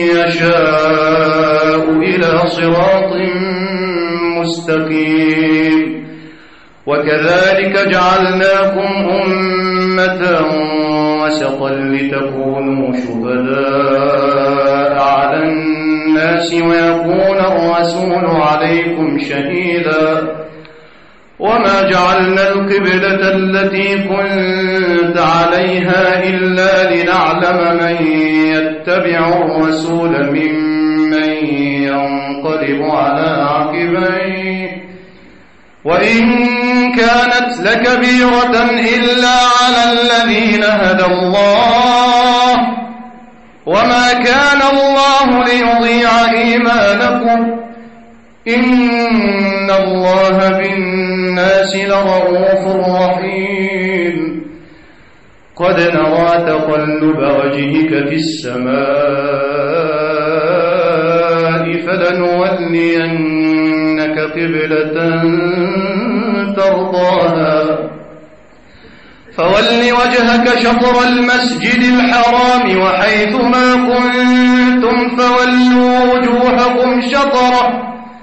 Speaker 1: يشاء إلى صراط مستقيم وكذلك جعلناكم أمة وسطا لتكونوا شهداء على الناس ويكون الرسول عليكم شهيدا وما جعلنا القبلة التي كنت عليها إلا لنعلم من يتبع الرسول ممن ينقلب على عقبيه وإن كانت لكبيرة إلا على الذين هدى الله وما كان الله ليضيع إيمانكم إن الله بالناس لرؤوف رحيم قد نرى تقلب وجهك في السماء فلنولينك قبلة ترضاها فول وجهك شطر المسجد الحرام وحيث ما كنتم فولوا وجوهكم شطره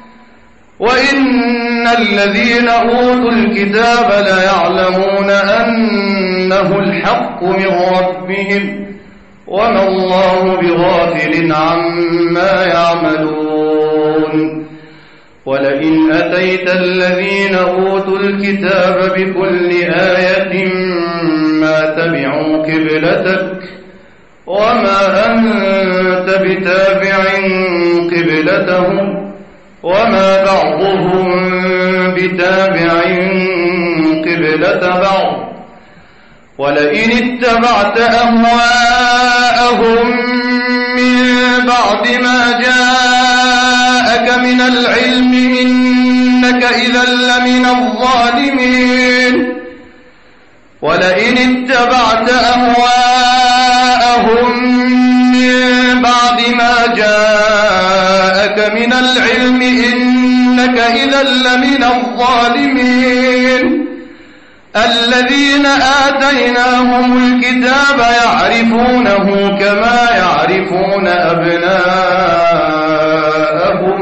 Speaker 1: وإن الذين أوتوا الكتاب ليعلمون أنه الحق من ربهم وما الله بغافل عما يعملون ولئن أتيت الذين أوتوا الكتاب بكل آية ما تبعوا قبلتك وما أنت بتابع قبلتهم وما بعضهم بتابع قبلة بعض ولئن اتبعت أهواءهم من بعد ما جاءك من العلم إنك إذا لمن الظالمين ولئن اتبعت أهواءهم من بعد ما جاءك من العلم إنك إذا لمن الظالمين الذين آتيناهم الكتاب يعرفونه كما يعرفون أبناءهم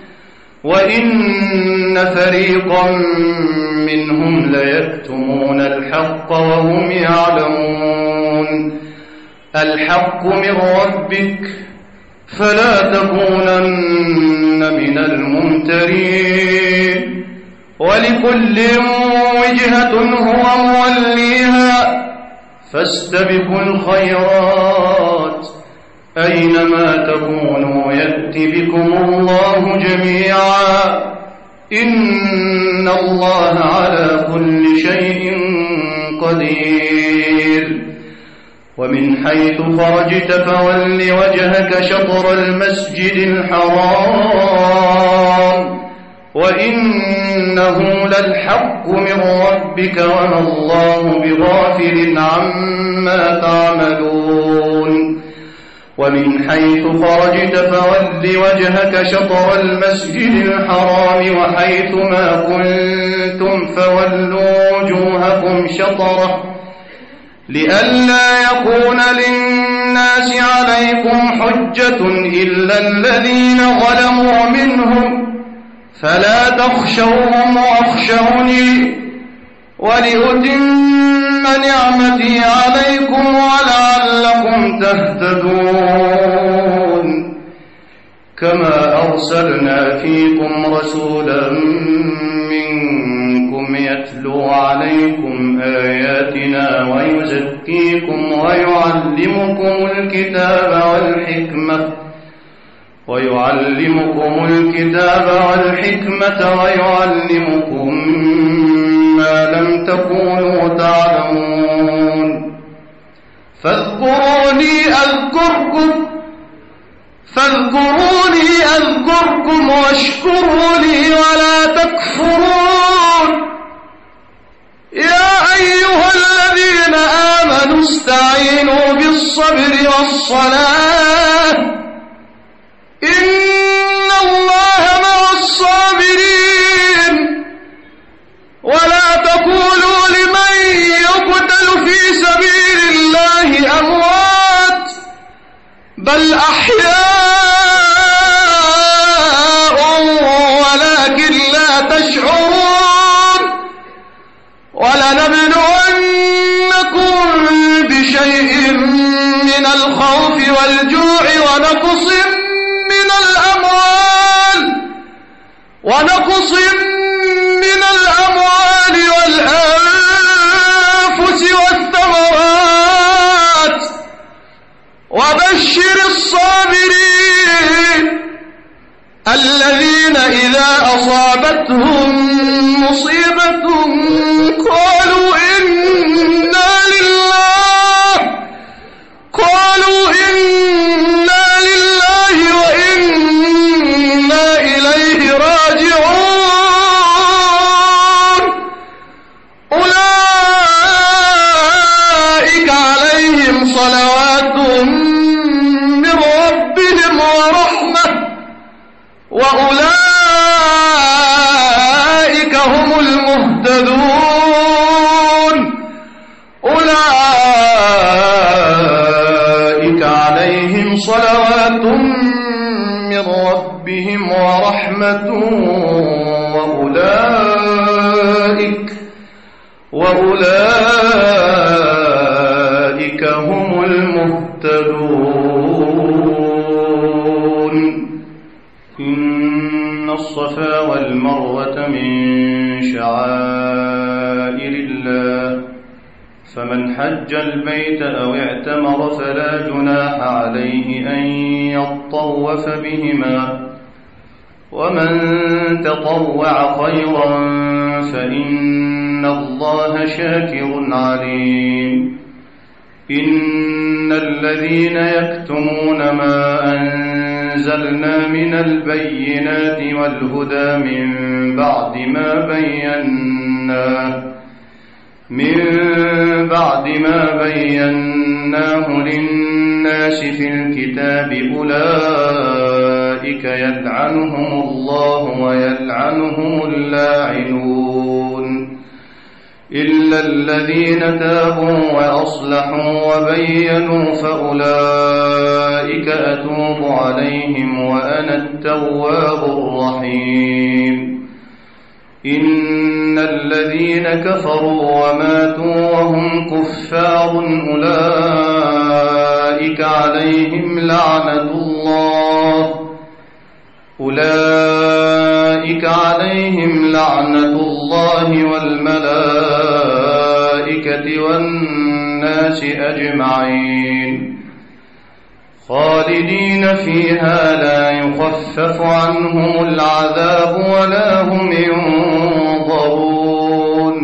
Speaker 1: وإن فريقا منهم ليكتمون الحق وهم يعلمون الحق من ربك فلا تكونن من الممترين ولكل وجهة هو موليها فاستبقوا الخيرات أينما تكونوا يأت بكم الله جميعا إن الله على كل شيء قدير ومن حيث خرجت فول وجهك شطر المسجد الحرام وإنه للحق من ربك وما الله بغافل عما تعملون ومن حيث خرجت فول وجهك شطر المسجد الحرام وحيث ما كنتم فولوا وجوهكم شطره لئلا يكون للناس عليكم حجة إلا الذين ظلموا منهم فلا تخشوهم واخشوني ولأتم نعمتي عليكم ولعلكم تهتدون كما أرسلنا فيكم رسولا منكم يتلو عليكم آياتنا ويزكيكم ويعلمكم الكتاب والحكمة ويعلمكم الكتاب والحكمة ويعلمكم ما لم تكونوا تعلمون فاذكروني أذكركم فاذكروني أذكركم واشكروا لي ولا تكفرون يا أيها الذين آمنوا استعينوا بالصبر والصلاة إن الله مع الصابرين بل أحياء ولكن لا تشعرون ولنبلونكم بشيء من الخوف والجوع ونقص من الأموال ونقص من الأموال والأنفس والثمرات وبشر الصابرين الذين إذا أصابتهم مصيبة قالوا إنا لله قالوا إنا لله وإنا إليه راجعون أولئك عليهم صلوات من ربهم ورحمة وأولئك هم المهتدون أولئك عليهم صلوات من ربهم ورحمة وأولئك وأولئك هم المهتدون إن الصفا والمروة من شعائر الله فمن حج البيت أو اعتمر فلا جناح عليه أن يطوف بهما ومن تطوع خيرا فإن الله شاكر عليم إن الذين يكتمون ما أنزلنا من البينات والهدى من بعد ما بيناه من بعد ما بيناه للناس في الكتاب أولئك يلعنهم الله ويلعنهم اللاعنون إلا الذين تابوا وأصلحوا وبينوا فأولئك أتوب عليهم وأنا التواب الرحيم إن الذين كفروا وماتوا وهم كفار أولئك عليهم لعنة الله أولئك عليهم لعنة الله والملائكة والناس أجمعين خالدين فيها لا يخفف عنهم العذاب ولا هم ينظرون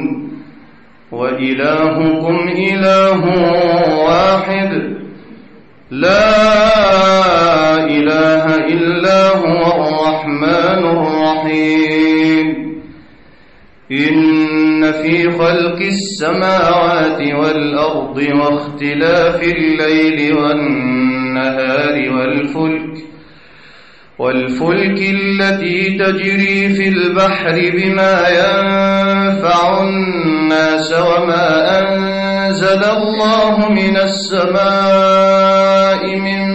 Speaker 1: وإلهكم إله واحد لا إله إلا هو الرحمن الرحيم إن في خلق السماوات والأرض واختلاف الليل والنهار والفلك والفلك التي تجري في البحر بما ينفع الناس وما أنزل الله من السماء من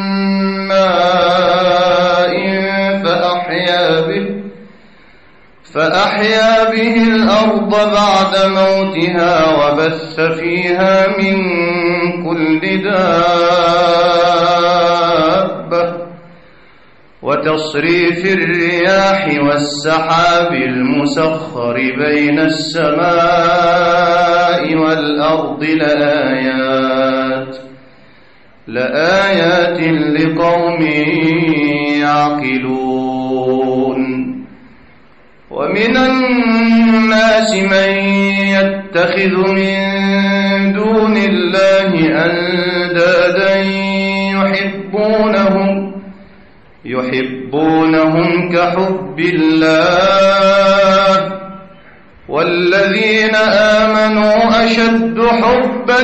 Speaker 1: ماء فأحيا به فأحيا به الأرض بعد موتها وبث فيها من كل دابة وتصريف الرياح والسحاب المسخر بين السماء والأرض لآيات لآيات لقوم يعقلون ومن الناس من يتخذ من دون الله أندادا يحبونهم يحبونهم كحب الله والذين آمنوا أشد حبا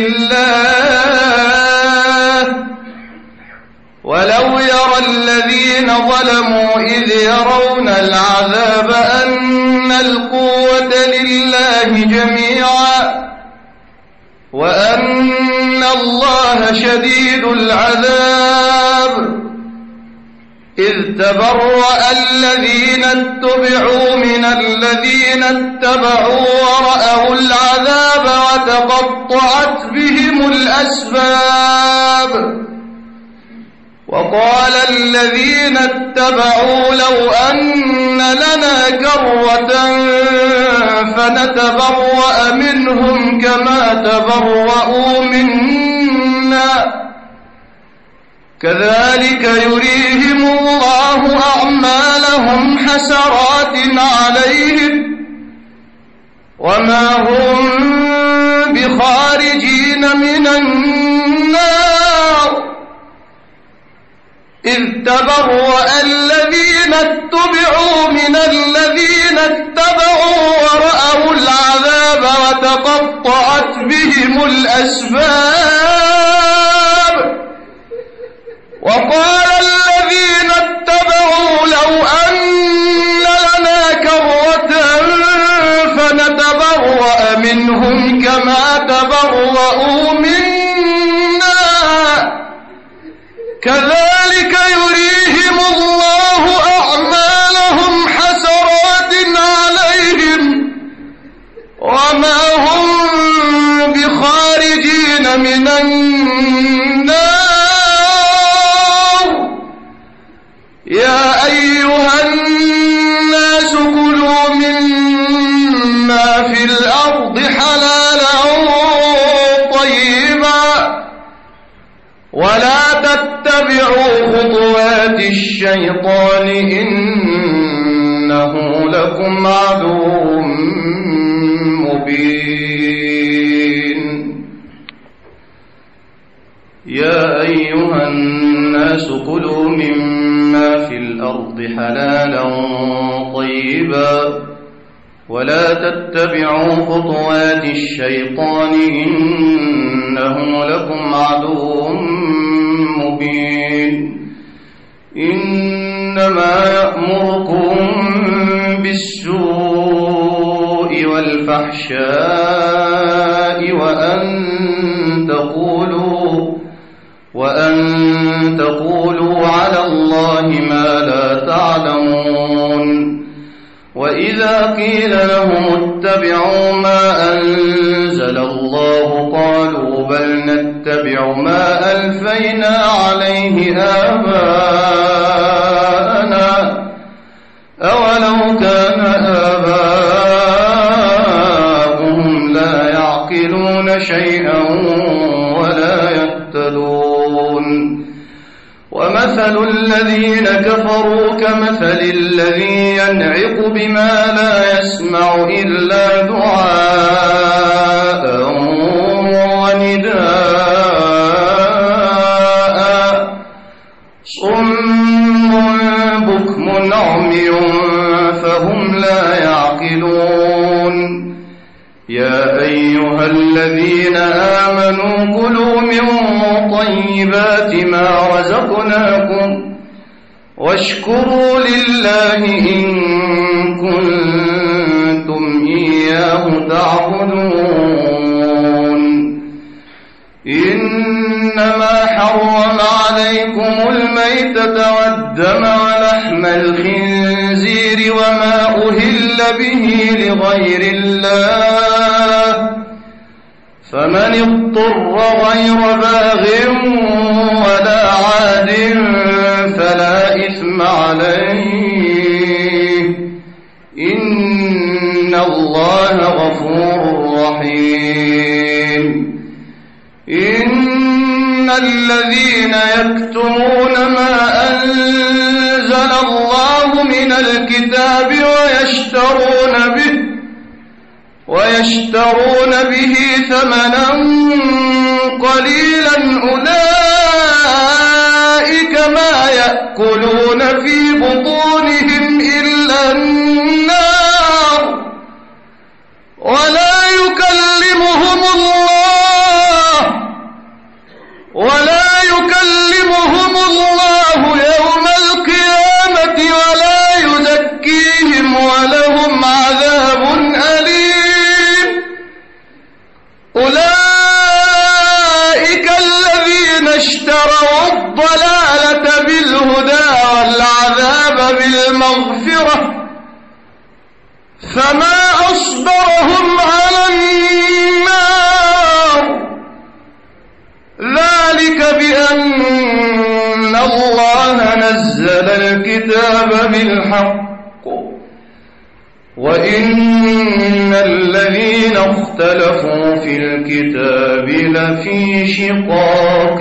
Speaker 1: لله ولو يرى الذين ظلموا إذ يرون العذاب أن القوة لله جميعا وأن الله شديد العذاب إذ تبرأ الذين اتبعوا من الذين اتبعوا ورأوا العذاب وتقطعت بهم الأسباب وقال الذين اتبعوا لو أن لنا كرة فنتبرأ منهم كما تبرؤوا منا كذلك يريهم الله أعمالهم حسرات عليهم وما هم بخارجين من النار إذ تبرأ الذين اتبعوا من الذين اتبعوا ورأوا العذاب وتقطعت بهم الأسباب وقال الذين اتبعوا لو أن لنا كرة فنتبرأ منهم كما تبرؤوا منا كذلك يريهم الله أعمالهم حسرات عليهم وما هم بخارجين من النار يا أيها الناس كلوا مما في الأرض حلالا طيبا ولا تتبعوا خطوات الشيطان إنه لكم عدو مبين يا أيها الناس كلوا مما في الأرض حلالا طيبا ولا تتبعوا خطوات الشيطان إنه لكم عدو مبين إنما يأمركم بالسوء والفحشاء وأن تقولوا وأن تقولوا على الله ما لا تعلمون وإذا قيل لهم اتبعوا ما أنزل الله قالوا بل نتبع ما ألفينا عليه آباءنا أولو كان آباؤهم لا يعقلون شيئا ولا يهتدون ومثل الذين كفروا كمثل الذي ينعق بما لا يسمع إلا دعاء ونداء صم بكم عمي فهم لا يعقلون يا أيها الذين آمنوا كلوا من طيبات ما رزقناكم واشكروا لله إن كنتم إياه تعبدون إنما حرم عليكم الميتة والدم ولحم الخنزير وما أهل به لغير الله فمن اضطر غير باغ ولا عاد فلا إثم عليه إن الله غفور رحيم إن الذين يكتمون ما أنزل الله من الكتاب ويشترون به ويشترون به ثمنا قليلا أولئك ما يأكلون في بطونهم إلا النار ولا يكلمهم الله ولا يكلمهم الله يوم القيامة ولا يزكيهم ولهم عذاب أليم أولئك والضلالة بالهدى والعذاب بالمغفرة فما أصبرهم على النار ذلك بأن الله نزل الكتاب بالحق وإن الذين اختلفوا في الكتاب لفي شقاق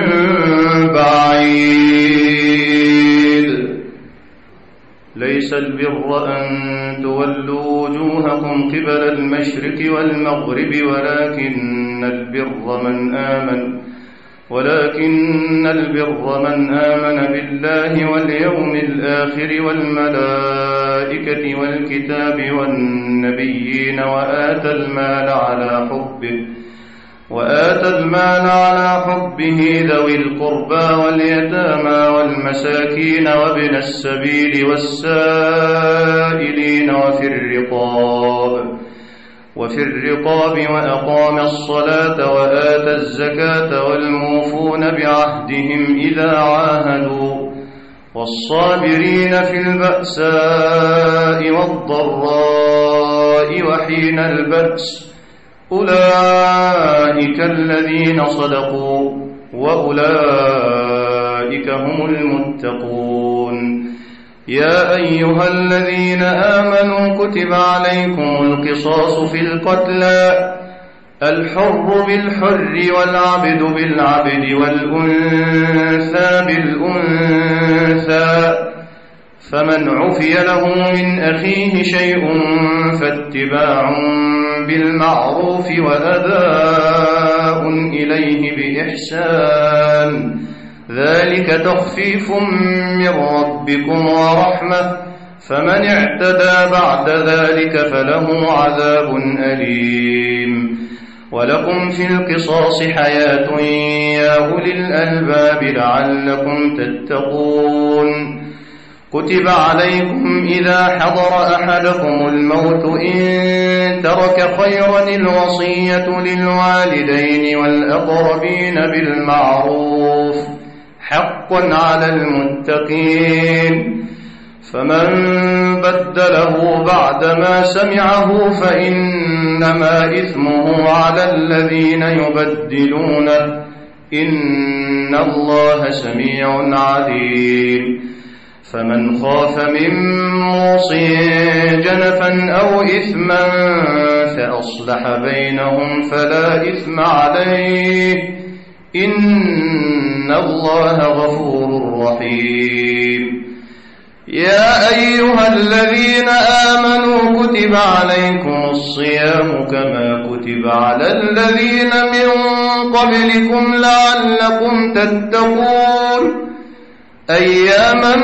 Speaker 1: بعيد ليس البر أن تولوا وجوهكم قبل المشرق والمغرب ولكن البر من آمن ولكن البر من آمن بالله واليوم الآخر والملائكة والكتاب والنبيين وآتى المال على حبه وآتى المال على حبه ذوي القربى واليتامى والمساكين وابن السبيل والسائلين وفي الرقاب وفي الرقاب وأقام الصلاة وآتى الزكاة والموفون بعهدهم إذا عاهدوا والصابرين في البأساء والضراء وحين البأس أولئك الذين صدقوا وأولئك هم المتقون يا أيها الذين آمنوا كتب عليكم القصاص في القتلى الحر بالحر والعبد بالعبد والأنثى بالأنثى فمن عفي له من أخيه شيء فاتباع بالمعروف وأداء إليه بإحسان ذلك تخفيف من ربكم ورحمة فمن اعتدى بعد ذلك فله عذاب أليم ولكم في القصاص حياة يا أولي الألباب لعلكم تتقون كتب عليكم إذا حضر أحدكم الموت إن ترك خيرا الوصية للوالدين والأقربين بالمعروف حقا على المتقين فمن بدله بعدما سمعه فإنما إثمه على الذين يبدلونه إن الله سميع عليم فمن خاف من موص جنفا أو إثما فأصلح بينهم فلا إثم عليه إن الله غفور رحيم يا أيها الذين آمنوا كتب عليكم الصيام كما كتب على الذين من قبلكم لعلكم تتقون أياما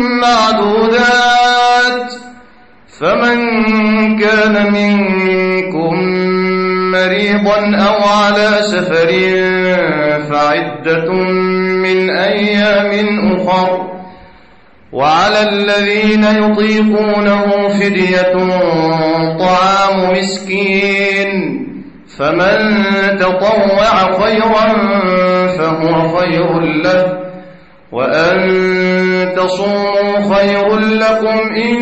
Speaker 1: معدودات فمن كان منكم مريضا أو على سفر فعدة من أيام أخر وعلى الذين يطيقونه فدية طعام مسكين فمن تطوع خيرا فهو خير له وأن تصوموا خير لكم إن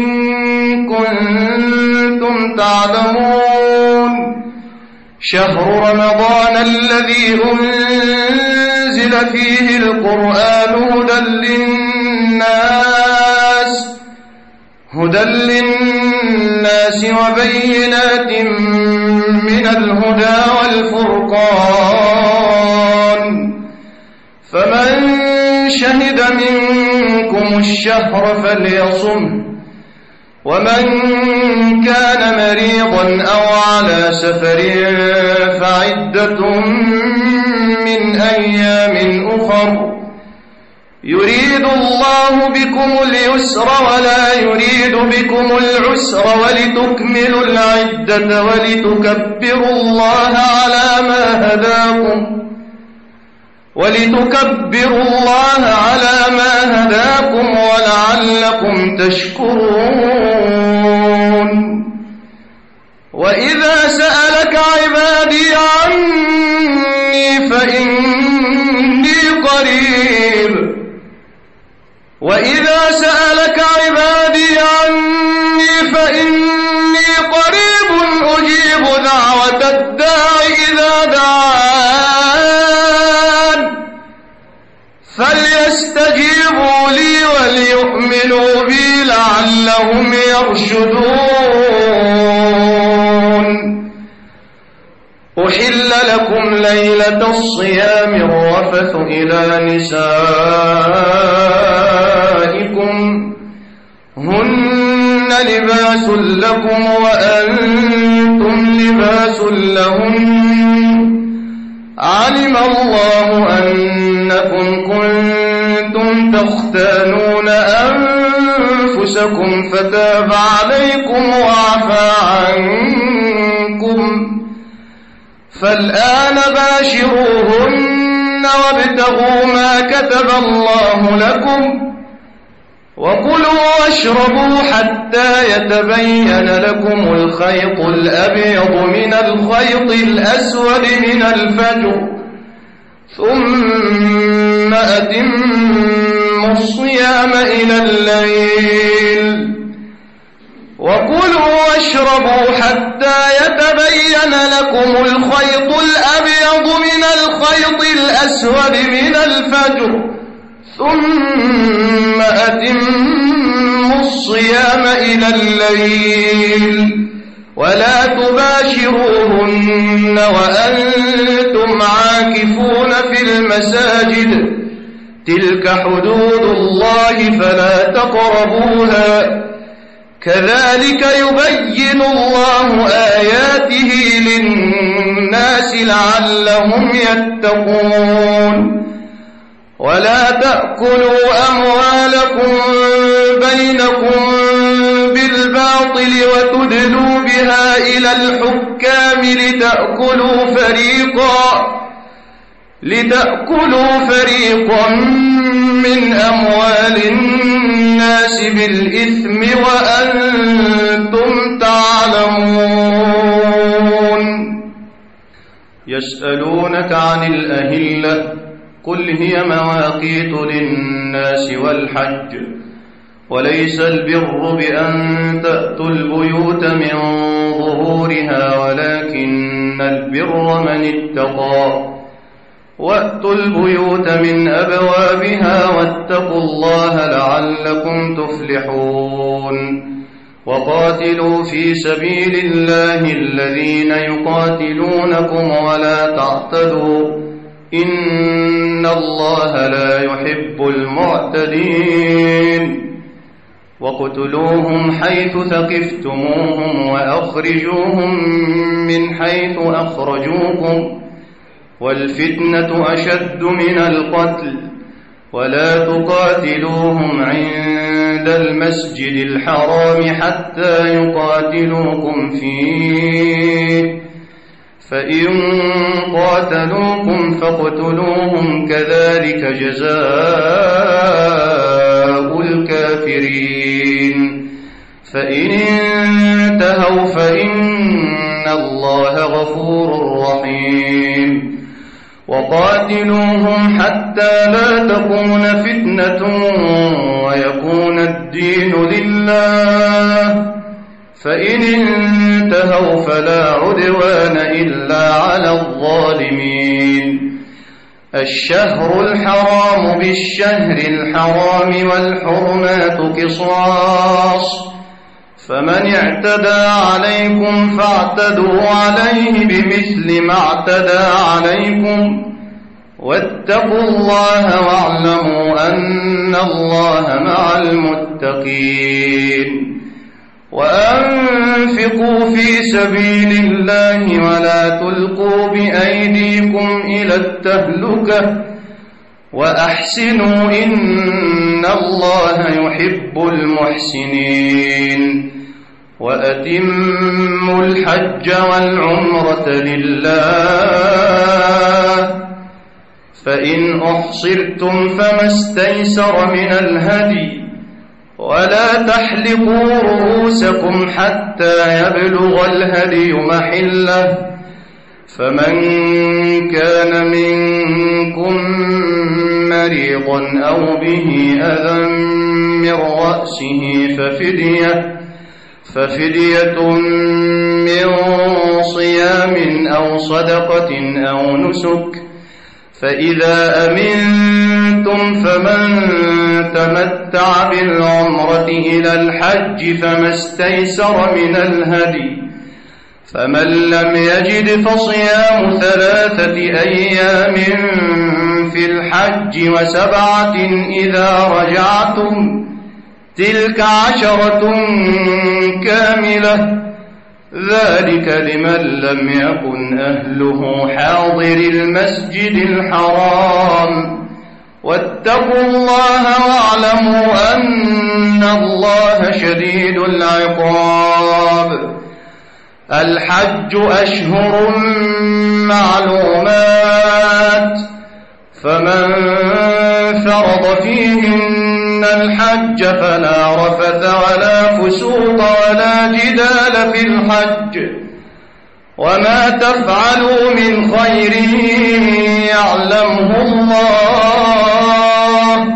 Speaker 1: كنتم تعلمون شهر رمضان الذي أنزل فيه القرآن هدى للناس هدى للناس وبينات من الهدى والفرقان فمن شهد منكم الشهر فليصم ومن كان مريضا أو على سفر فعدة من أيام أخر يريد الله بكم اليسر ولا يريد بكم العسر ولتكملوا العدة ولتكبروا الله على ما هداكم ولتكبروا الله على ما هداكم ولعلكم تشكرون وإذا سألك عبادي عني فإني قريب قريب وإذا سألك عبادي عني فإني قريب أجيب دعوة الداع إذا دعان فليستجيبوا لي وليؤمنوا بي لعلهم يرشدون. أحل لكم ليلة الصيام الرفث إلى نسائكم هن لباس لكم وأنتم لباس لهن علم الله أنكم كنتم تختانون أنفسكم فتاب عليكم وعفى عنكم فالآن باشروهن وابتغوا ما كتب الله لكم وكلوا واشربوا حتى يتبين لكم الخيط الأبيض من الخيط الأسود من الفجر ثم أتموا الصيام إلى الليل وكلوا واشربوا حتى يتبين لكم الخيط الأبيض من الخيط الأسود من الفجر ثم أتموا الصيام إلى الليل ولا تباشروهن وأنتم عاكفون في المساجد تلك حدود الله فلا تقربوها كذلك يبين الله آياته للناس لعلهم يتقون. ولا تأكلوا أموالكم بينكم بالباطل وتدلوا بها إلى الحكام لتأكلوا فريقا لتأكلوا فريقا من أموال الناس بالإثم وأنتم تعلمون. يسألونك عن الأهلة قل هي مواقيت للناس والحج وليس البر بأن تأتوا البيوت من ظهورها ولكن البر من اتقى وأتوا البيوت من أبوابها واتقوا الله لعلكم تفلحون. وقاتلوا في سبيل الله الذين يقاتلونكم ولا تعتدوا إن الله لا يحب المعتدين. وقتلوهم حيث ثقفتموهم وأخرجوهم من حيث أخرجوكم والفتنة أشد من القتل ولا تقاتلوهم عند المسجد الحرام حتى يقاتلوكم فيه فإن قاتلوكم فاقتلوهم كذلك جزاء الكافرين. فإن انتهوا فإن الله غفور رحيم. وقاتلوهم حتى لا تكون فتنة ويكون الدين لله فإن انتهوا فلا عدوان إلا على الظالمين. الشهر الحرام بالشهر الحرام والحرمات قصاص فمن اعتدى عليكم فاعتدوا عليه بمثل ما اعتدى عليكم واتقوا الله واعلموا أن الله مع المتقين. وأنفقوا في سبيل الله ولا تلقوا بأيديكم إلى التهلكة وأحسنوا إن الله يحب المحسنين. وأتموا الحج والعمرة لله فإن أحصرتم فما استيسر من الهدي ولا تحلقوا رؤوسكم حتى يبلغ الهدي محله فمن كان منكم مريضا أو به أذى من رأسه ففدية ففدية من صيام أو صدقة أو نسك، فإذا أمنتم فمن تمتع بالعمرة إلى الحج فما استيسر من الهدي، فمن لم يجد فصيام ثلاثة أيام في الحج وسبعة إذا رجعتم، تلك عشرة كاملة، ذلك لمن لم يكن أهله حاضر المسجد الحرام. واتقوا الله واعلموا أن الله شديد العقاب. الحج أشهر معلومات، فمن فرض فيهن الحج فلا رفث ولا فسوق ولا جدال في الحج، وما تفعلوا من خير يعلمه الله،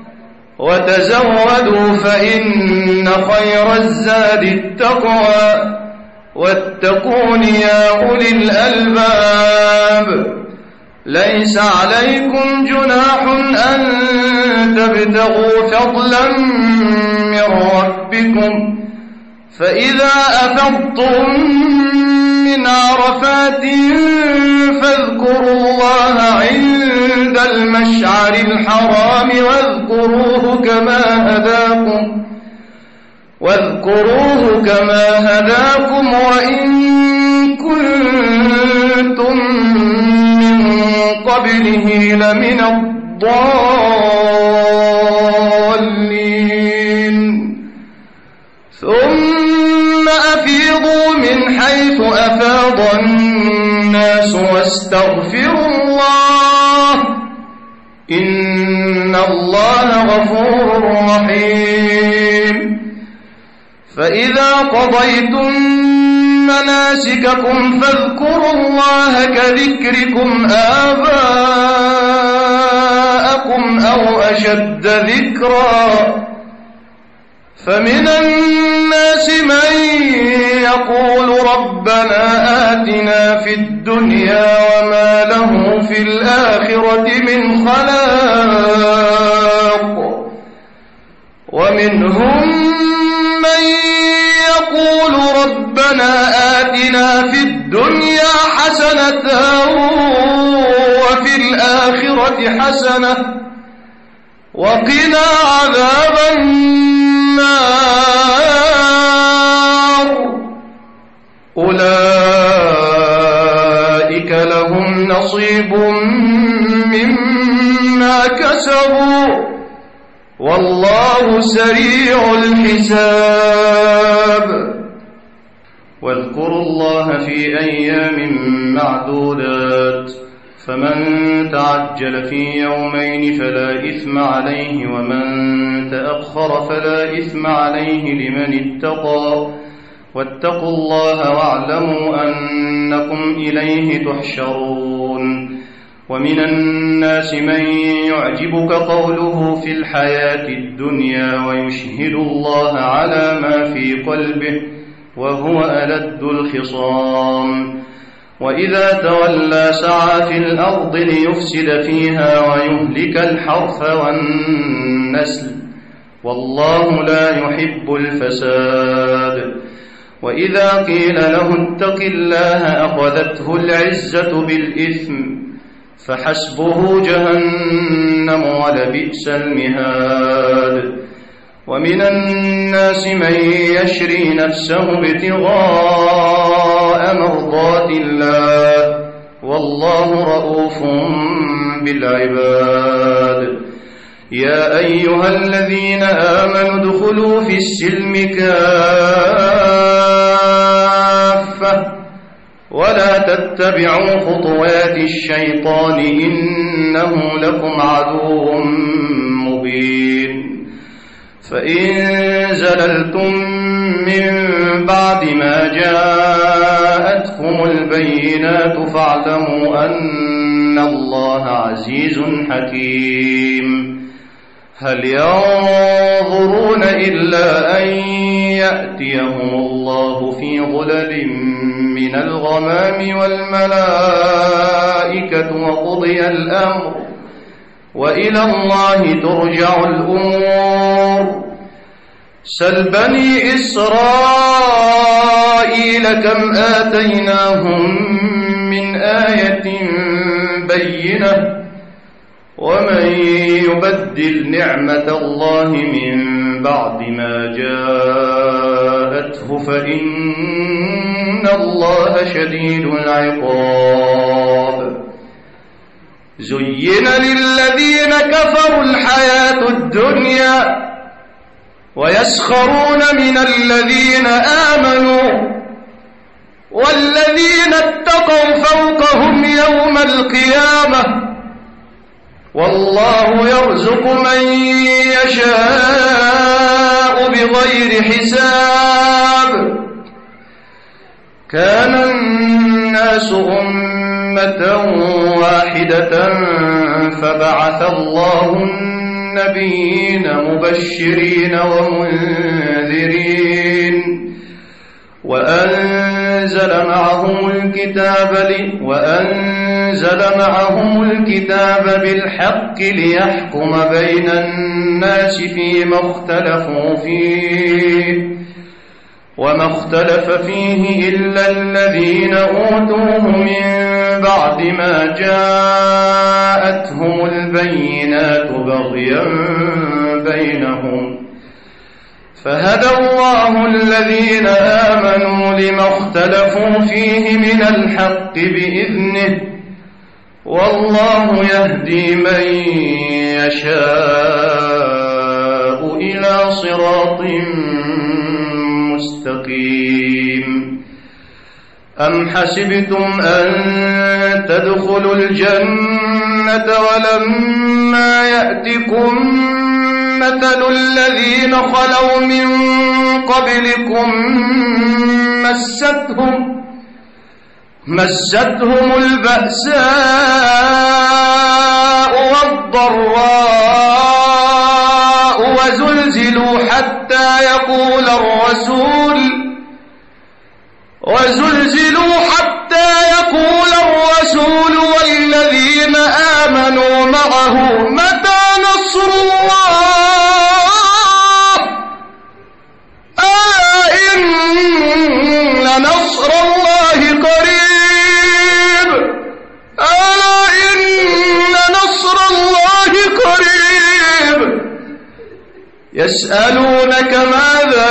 Speaker 1: وتزودوا فإن خير الزاد التقوى، واتقون يا أولي الألباب. ليس عليكم جناح أن تبتغوا فضلا من ربكم، فإذا أفضتم من عرفات فاذكروا الله عند المشعر الحرام واذكروه كما هداكم واذكروه كما هداكم وإن كنتم من قبله لمن الضالين. ثم أفيضوا من حيث أفاض الناس واستغفروا الله، إن الله غفور رحيم. فإذا قضيتم مناسككم فاذكروا الله كذكركم آباءكم أو أشد ذكرا، فمن الناس من يقول ربنا آتنا في الدنيا وما له في الآخرة من خلاق، ومنهم من يقول ربنا آتنا في الدنيا حسنة وفي الآخرة حسنة وقنا عذاب النار. أولئك لهم نصيب مما كسبوا والله سريع الحساب. واذكروا الله في أيام معدودات، فمن تعجل في يومين فلا إثم عليه ومن تأخر فلا إثم عليه لمن اتقى، واتقوا الله واعلموا أنكم إليه تحشرون. ومن الناس من يعجبك قوله في الحياة الدنيا ويشهد الله على ما في قلبه وهو ألد الخصام، وإذا تولى سعى في الأرض ليفسد فيها ويهلك الحرث والنسل، والله لا يحب الفساد. وإذا قيل له اتق الله أخذته العزة بالإثم فحسبه جهنم ولبئس المهاد. ومن الناس من يشري نفسه ابتغاء مرضات الله والله رؤوف بالعباد. يا أيها الذين آمنوا ادخلوا في السلم كافة ولا تتبعوا خطوات الشيطان إنه لكم عدو مبين. فإن زللتم من بعد ما جاءتكم البينات فاعلموا أن إن الله عزيز حكيم هل ينظرون إلا أن يأتيهم الله في ظلل من الغمام والملائكة وقضي الأمر وإلى الله ترجع الأمور سل بني إسرائيل كم آتيناهم من آية بينة ومن يبدل نعمة الله من بعد ما جاءته فإن الله شديد العقاب زين للذين كفروا الحياة الدنيا ويسخرون من الذين آمنوا والذين اتقوا فوقهم يوم القيامة والله يرزق من يشاء بغير حساب كان الناس أمة واحدة فبعث الله النبيين مبشرين ومنذرين وأنزل معهم الكتاب وأنزل معهم الكتاب بالحق ليحكم بين الناس فيما اختلفوا فيه وما اختلف فيه إلا الذين أوتوه من بعد ما جاءتهم البينات بغيا بينهم فهدى الله الذين آمنوا لما اختلفوا فيه من الحق بإذنه والله يهدي من يشاء إلى صراط مستقيم أم حسبتم أن تدخلوا الجنة ولما يأتكم مثل الذين خلوا من قبلكم مستهم مستهم البأساء والضراء وزلزلوا حتى يقول الرسول وزلزلوا حتى يقول الرسول والذين آمنوا معه متى نصر الله ألا إن نصر الله قريب ألا إن نصر الله قريب يسألونك ماذا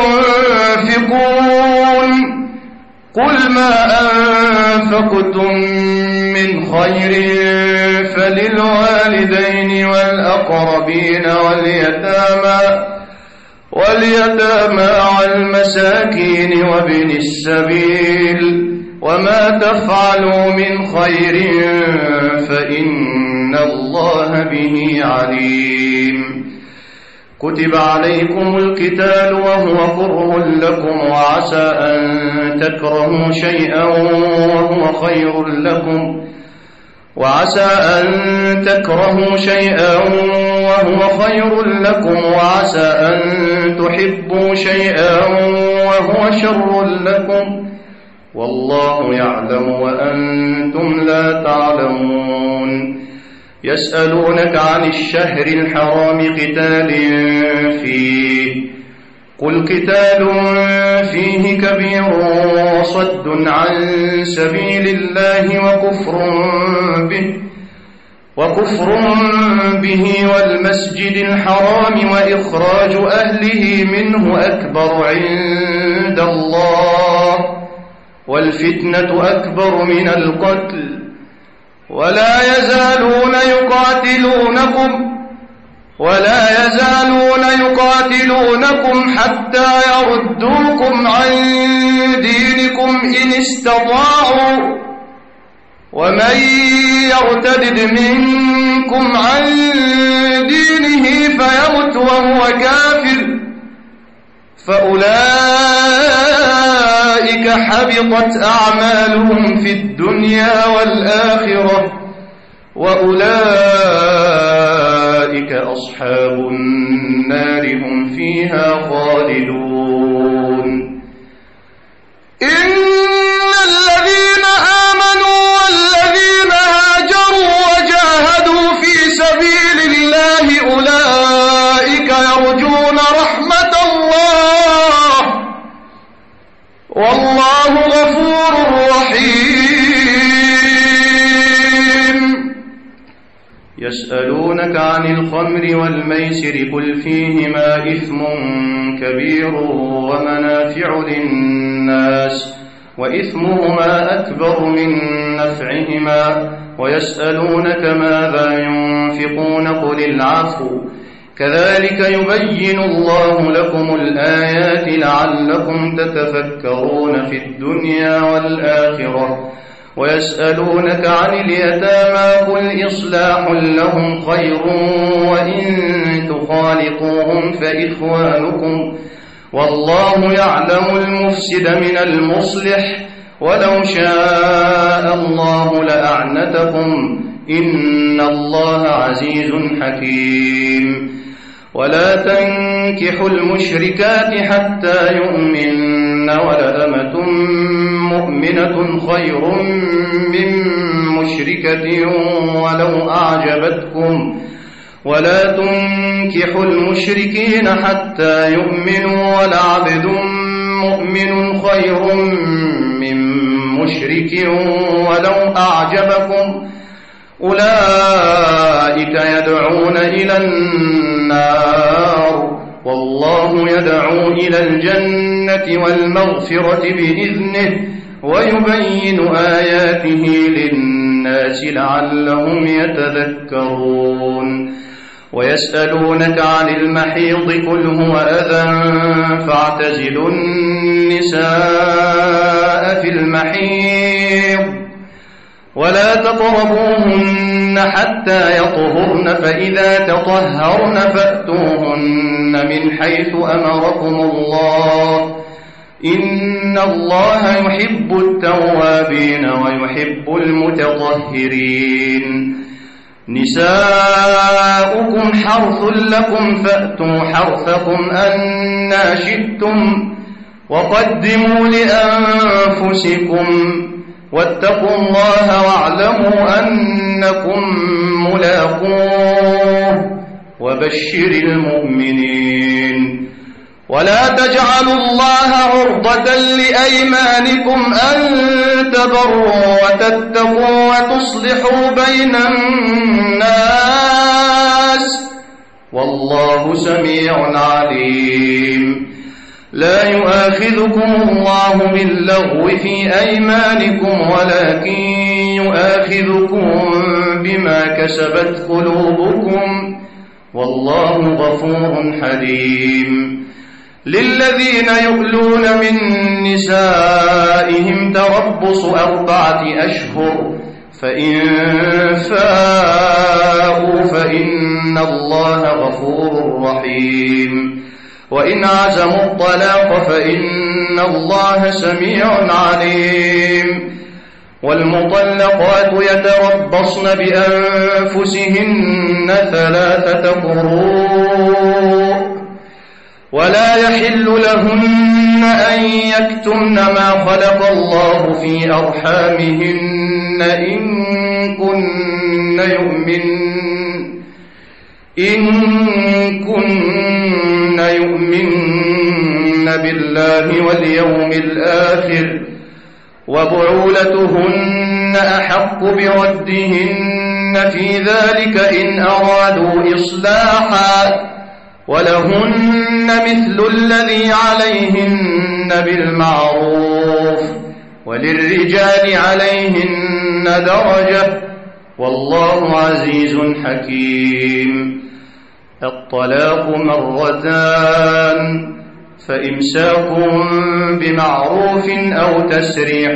Speaker 1: ينفقون قل ما أنفقتم من خير فللوالدين والأقربين واليتامى واليتامى والمساكين وابن السبيل وما تفعلوا من خير فإن الله به عليم كتب عليكم القتال وهو كره لكم وعسى أن تكرهوا شيئا وهو خير لكم وعسى أن تكرهوا شيئا وهو خير لكم وعسى أن تحبوا شيئا وهو شر لكم والله يعلم وأنتم لا تعلمون يسألونك عن الشهر الحرام قتال فيه قل قتال فيه كبير وصد عن سبيل الله وكفر به وكفر به والمسجد الحرام وإخراج أهله منه أكبر عند الله والفتنة أكبر من القتل ولا يزالون يقاتلونكم ولا يزالون يقاتلونكم حتى يردوكم عن دينكم إن استطاعوا ومن يرتد منكم عن دينه فيمت وهو كافر فأولئك حبطت أعمالهم في الدنيا والآخرة وأولئك أصحاب النار هم فيها خالدون. إن الذين آمنوا والذين هاجروا وجاهدوا في سبيل الله أولئك يرجون رحمة الله والله غفور رحيم. يسألونك عن الخمر والميسر قل فيهما إثم كبير ومنافع للناس وإثمهما أكبر من نفعهما ويسألونك ماذا ينفقون قل العفو كذلك يبين الله لكم الآيات لعلكم تتفكرون في الدنيا والآخرة. ويسألونك عن اليتامى قل إصلاح لهم خير وإن تخالطوهم فإخوانكم والله يعلم المفسد من المصلح ولو شاء الله لأعنتكم إن الله عزيز حكيم. ولا تنكحوا المشركات حتى يؤمن ولأمة مؤمنة خير من مشركة ولو أعجبتكم ولا تنكحوا المشركين حتى يؤمنوا ولعبد مؤمن خير من مشرك ولو أعجبكم أولئك يدعون إلى النار والله يدعو إلى الجنة والمغفرة بإذنه ويبين آياته للناس لعلهم يتذكرون. ويسألونك عن المحيض قل هو أذى فاعتزلوا النساء في المحيض ولا تقربوهن حتى يطهرن فإذا تطهرن فأتوهن من حيث أمركم الله إن الله يحب التوابين ويحب المتطهرين. نساؤكم حرث لكم فأتوا حرثكم أنى شئتم وقدموا لأنفسكم واتقوا الله واعلموا أنكم ملاقوه وبشر المؤمنين. ولا تجعلوا الله عرضة لأيمانكم أن تبروا وتتقوا وتصلحوا بين الناس والله سميع عليم. لا يؤاخذكم الله باللغو في أيمانكم ولكن يؤاخذكم بما كسبت قلوبكم والله غفور حليم. للذين يؤلون من نسائهم تربص أربعة أشهر فإن فاءوا فإن الله غفور رحيم. وإن عزموا الطلاق فإن الله سميع عليم. والمطلقات يتربصن بأنفسهن ثلاثة قروء ولا يحل لهن أن يكتمن ما خلق الله في أرحامهن إن كن يؤمن إن كن يؤمن بالله واليوم الآخر وبعولتهن أحق بردهن في ذلك إن أرادوا إصلاحا ولهن مثل الذي عليهن بالمعروف وللرجال عليهن درجة والله عزيز حكيم. الطلاق مرتان فإمساك بمعروف أو تسريح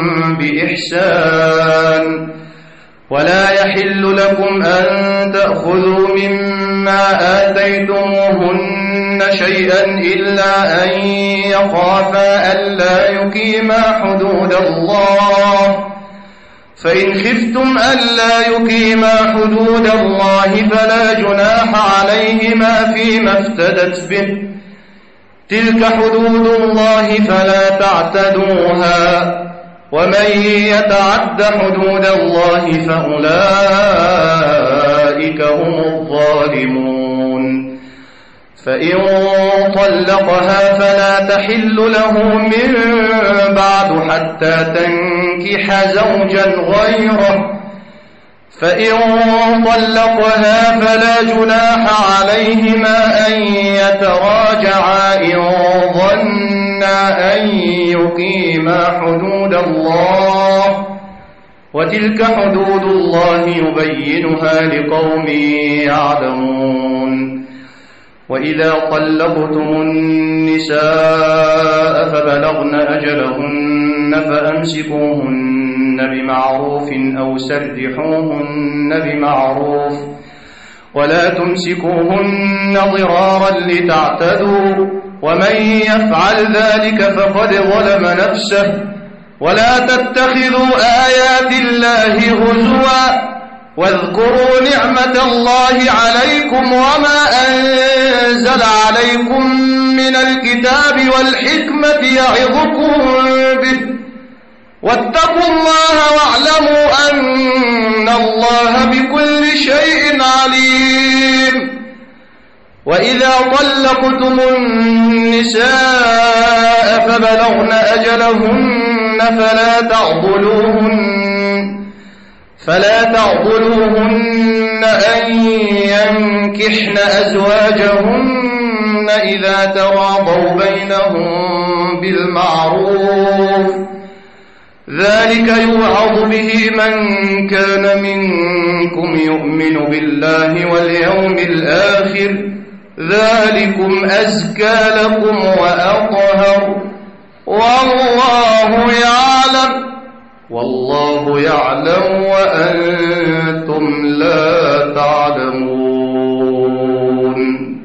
Speaker 1: بإحسان. ولا يحل لكم أن تأخذوا مما آتيتموهن شيئا إلا أن يخافا ألا يقيما حدود الله فإن خفتم ألا يقيما حدود الله فلا جناح عليهما فيما افتدت به، تلك حدود الله فلا تعتدوها، ومن يتعد حدود الله فأولئك هم الظالمون. فإن طلقها فلا تحل له من بعد حتى تنكح زوجا غيره، فإن طلقها فلا جناح عليهما أن يتراجعا إن ظنا أن يقيما حدود الله، وتلك حدود الله يبينها لقوم يعلمون. وإذا طلقتم النساء فبلغن أجلهن فأمسكوهن بمعروف أو سرحوهن بمعروف، ولا تمسكوهن ضرارا لتعتدوا، ومن يفعل ذلك فقد ظلم نفسه. ولا تتخذوا آيات الله هزوا، واذكروا نعمة الله عليكم وما أنزل عليكم من الكتاب والحكمة يعظكم به، واتقوا الله واعلموا أن الله بكل شيء عليم. وإذا طلقتم النساء فبلغن أجلهن فلا تعضلوهن فلا تعضلوهن أن ينكحن أزواجهن إذا تراضوا بينهم بالمعروف، ذلك يوعظ به من كان منكم يؤمن بالله واليوم الآخر، ذلكم أزكى لكم وأطهر، والله يعلم والله يعلم وأنتم لا تعلمون.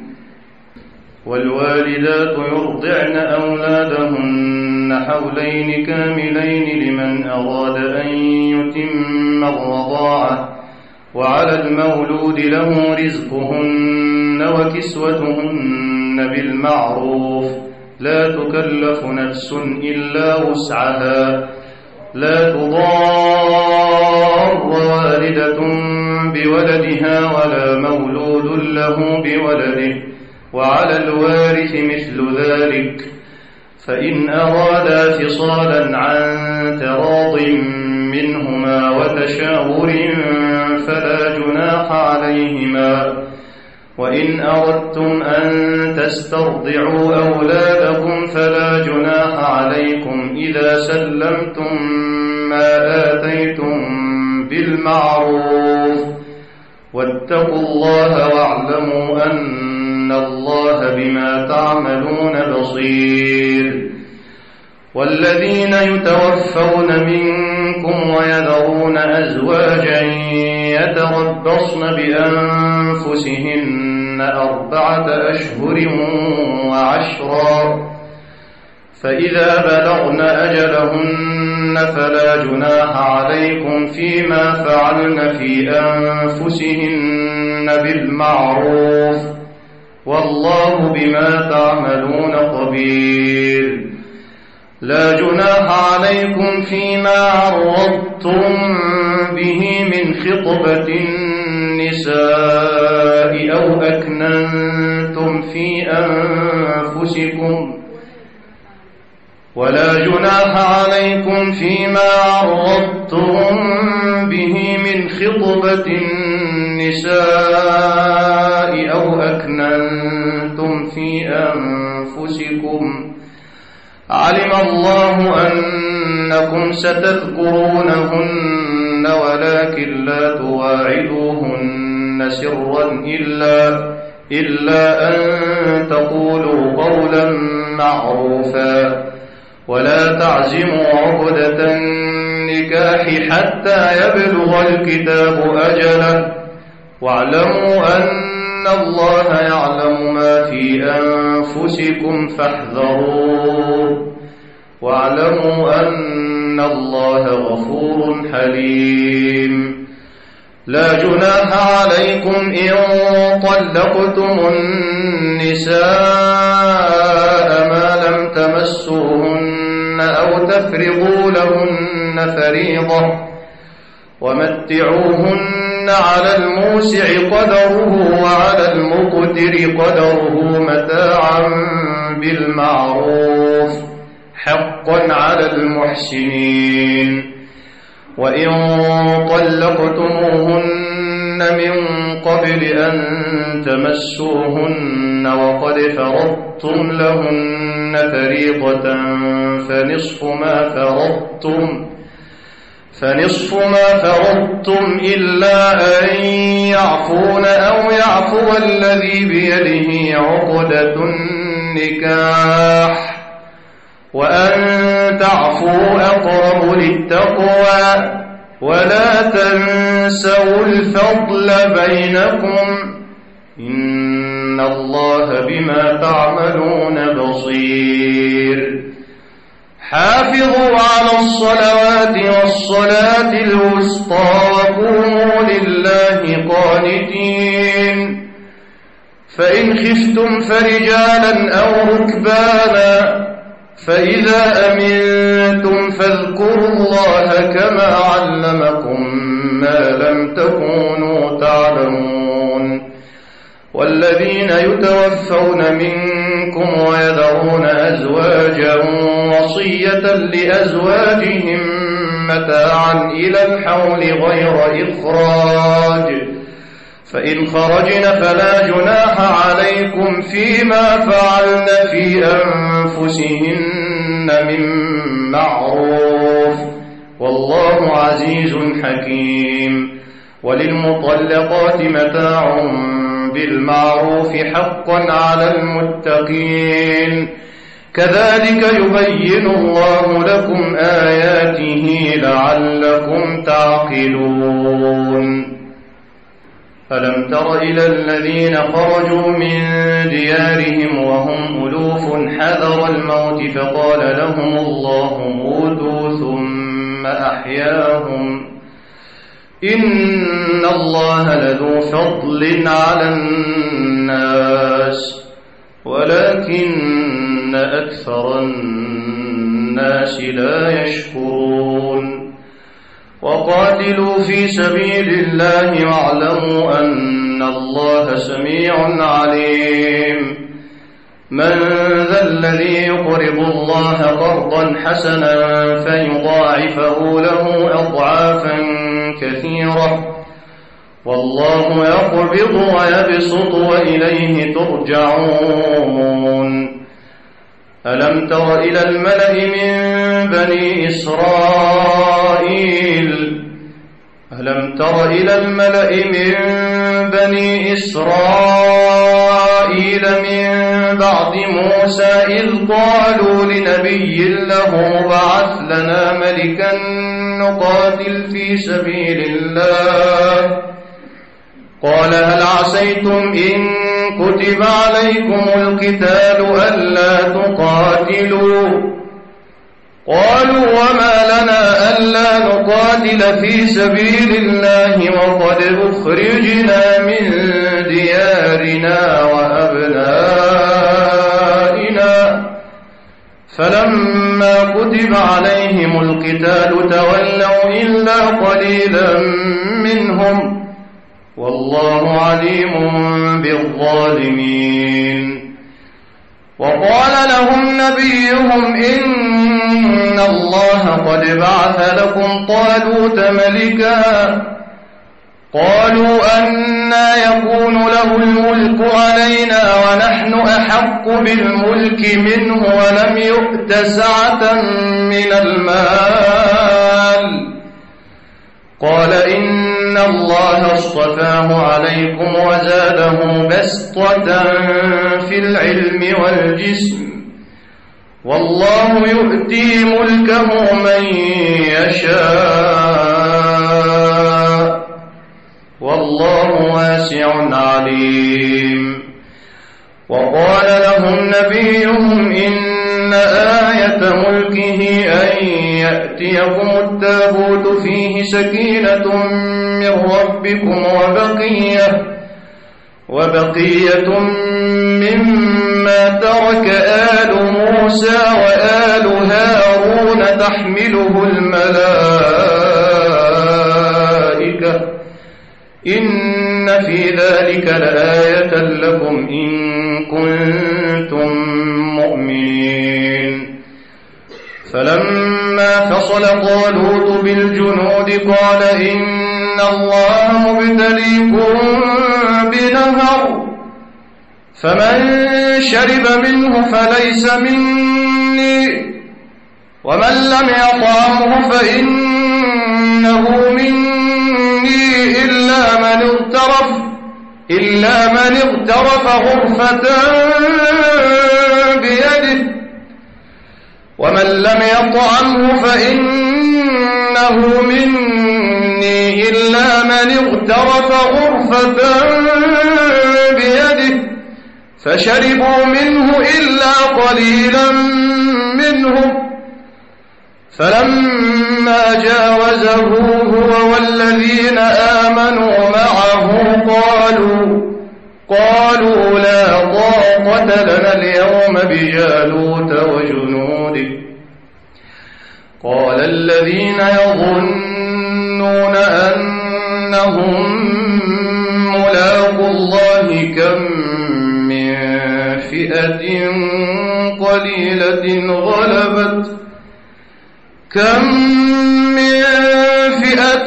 Speaker 1: والوالدات يرضعن أولادهن حولين كاملين لمن أراد أن يتم الرضاعة، وعلى المولود له رزقهن وكسوتهن بالمعروف، لا تكلف نفس إلا وسعها، لا تضار والدة بولدها ولا مولود له بولده، وعلى الوارث مثل ذلك، فإن أرادا فصالا عن تراض منهما وتشاور فلا جناح عليهما. وإن أردتم أن تسترضعوا أولادكم فلا جناح عليكم إذا سلمتم ما آتيتم بالمعروف، واتقوا الله واعلموا أن الله بما تعملون بصير. والذين يتوفون منكم ويذرون أزواجا يتربصن بأنفسهن أربعة أشهر وعشرا، فإذا بلغن أجلهن فلا جناح عليكم فيما فعلن في أنفسهن بالمعروف، والله بما تعملون خبير. لا جناح عليكم فيما عرضتم به من خطبة النساء أو أكننتم في أنفسكم، ولا جناح عليكم فيما عرضتم به من خطبة النساء أو أكننتم في أنفسكم، علم الله أنكم ستذكرونهن ولكن لا تواعدوهن سرا إلا, إلا أن تقولوا قولا معروفا، ولا تعزموا عقدة النكاح حتى يبلغ الكتاب أجله، واعلموا أن الله يعلم ما في أنفسكم فاحذروه، واعلموا أن إن الله غفور حليم. لا جناح عليكم إن طلقتم النساء ما لم تمسوهن أو تفرضوا لهن فريضة ومتعوهن على الموسع قدره وعلى المقتر قدره متاعا بالمعروف حقا على المحسنين. وإن طلقتموهن من قبل أن تمسوهن وقد فرضتم لهن فريضة فنصف ما فرضتم فنصف ما فرضتم إلا أن يعفون أو يعفو الذي بيده عقدة النكاح وأن تعفوا أقرب للتقوى ولا تنسوا الفضل بينكم إن الله بما تعملون بصير. حافظوا على الصلوات والصلاة الوسطى وقوموا لله قانتين. فإن خفتم فرجالا أو ركبانا فإذا أمنتم فاذكروا الله كما علمكم ما لم تكونوا تعلمون. والذين يتوفون منكم ويذرون أزواجا وصية لأزواجهم متاعا إلى الحول غير إخراج فإن خرجن فلا جناح عليكم فيما فعلن في أنفسهن من معروف والله عزيز حكيم. وللمطلقات متاع بالمعروف حقا على المتقين. كذلك يبين الله لكم آياته لعلكم تعقلون. ألم تر إلى الذين خرجوا من ديارهم وهم ألوف حذر الموت فقال لهم الله موتوا ثم أحياهم إن الله لذو فضل على الناس ولكن أكثر الناس لا يشكرون. وقاتلوا في سبيل الله واعلموا أن الله سميع عليم. من ذا الذي يقرض الله قرضا حسنا فيضاعفه له أضعافا كثيرة والله يقبض ويبسط وإليه ترجعون. ألم تر إلى الملأ من بني إسرائيل ألم تر إلى الملأ من بني إسرائيل من بعد موسى إذ قالوا لنبي له ابعث لنا ملكا نقاتل في سبيل الله قال هل عسيتم إن كتب عليكم القتال ألا تقاتلوا قالوا وما لنا ألا نقاتل في سبيل الله وقد أخرجنا من ديارنا وأبنائنا فلما كتب عليهم القتال تولوا إلا قليلا منهم والله عليم بالظالمين. وقال لهم نبيهم إن الله قد بعث لكم طالوت ملكا قالوا أنى يكون له الملك علينا ونحن أحق بالملك منه ولم يؤت سعة من المال قال إن الله اصطفاه عليكم وزاده بسطة في العلم والجسم والله يؤتي ملكه من يشاء والله واسع عليم. وقال لهم نبيهم إن آية ملكه أن يأتيكم التابوت فيه سكينة من ربكم وبقية وبقية مما ترك آل موسى وآل هارون تحمله الملائكة إن في ذلك لآية لكم إن كنتم مؤمنين. فلما فصل طالوت بالجنود قال إن الله مبتليكم بنهر فمن شرب منه فليس مني ومن لم يطعمه فإنه مني إلا من اغترف إلا من اغترف غرفة بيده ومن لم يطعمه فإنه مني إلا من اغترف غرفة بيده فشربوا منه إلا قليلا منهم. فلما جاوزه هو والذين آمنوا معه قالوا قالوا لا طاقة لنا اليوم بجالوت وجنوده. قال الذين يظنون أنهم ملاقو الله كم من فئة قليلة غلبت كم من فئة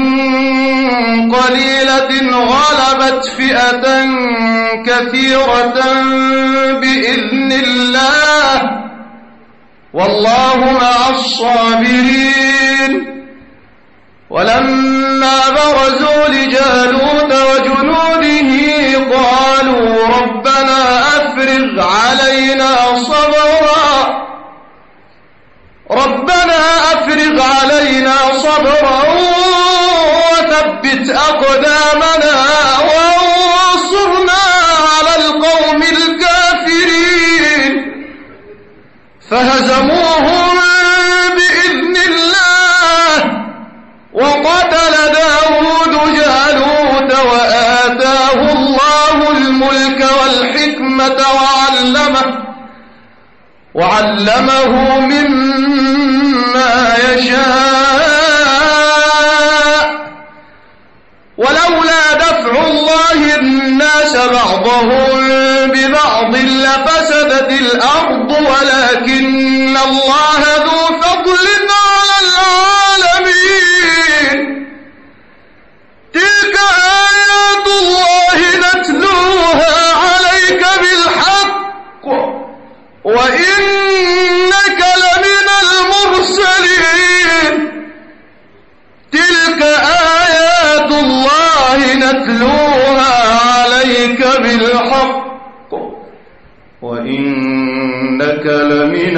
Speaker 1: قليلة غلبت فئة كثيرة بإذن الله والله مع الصابرين. ولما برزوا لجالوت وجنوده قالوا ربنا أفرغ علينا صبرا ربنا أفرغ علينا صبرا وثبت أقدامنا وانصرنا على القوم الكافرين. فهزموهم بإذن الله وقتل داود جالوت وآتاه الله الملك والحكمة وعلمه وعلمه مما يشاء ولولا دفع الله الناس بعضهم ببعض لفسدت الأرض ولكن الله ذو فضل على العالمين. تلك آيات الله نتلوها عليك بالحق وإنك لمن المرسلين. تلك آيات الله نتلوها عليك بالحق وإنك لمن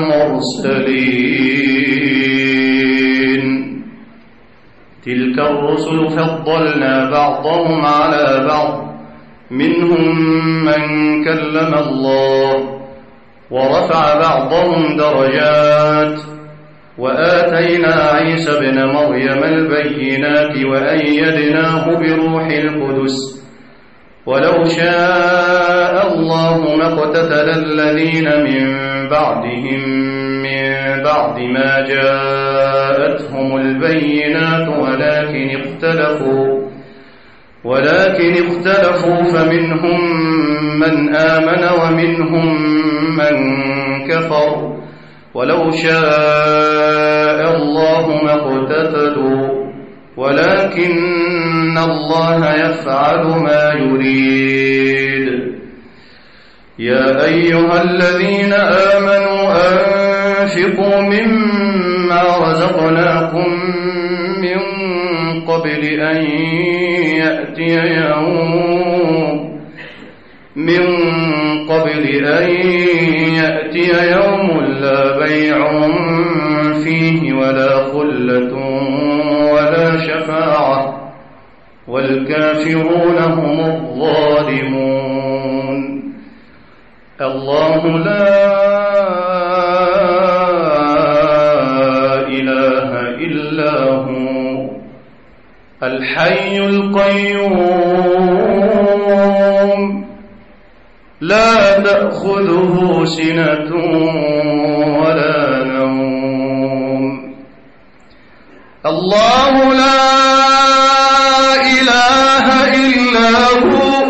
Speaker 1: المرسلين. تلك الرسل فضلنا بعضهم على بعض منهم من كلم الله ورفع بعضهم درجات وآتينا عيسى ابن مريم البينات وأيدناه بروح القدس ولو شاء الله ما اقتتل الذين من بعدهم من بعد ما جاءتهم البينات ولكن اختلفوا ولكن اختلفوا فمنهم من آمن ومنهم من كفر ولو شاء الله ما اقتتلوا ولكن الله يفعل ما يريد. يا أيها الذين آمنوا أنفقوا مما رزقناكم من قبل أن يأتي يوم من قبل أن يأتي يوم لا بيع فيه ولا خلة ولا شفاعة والكافرون هم الظالمون. الله لا الحي القيوم لا تأخذه سنة ولا نوم. الله لا إله إلا هو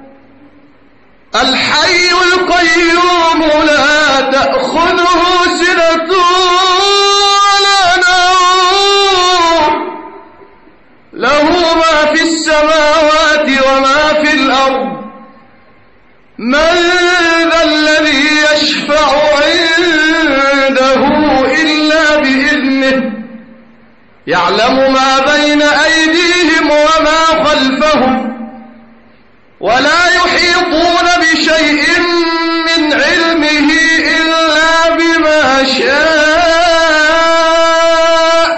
Speaker 1: الحي القيوم لا تأخذه سنة ولا نوم له ما في السماوات وما في الأرض. من ذا الذي يشفع عنده إلا بإذنه يعلم ما بين أيديهم وما خلفهم ولا يحيطون بشيء من علمه إلا بما شاء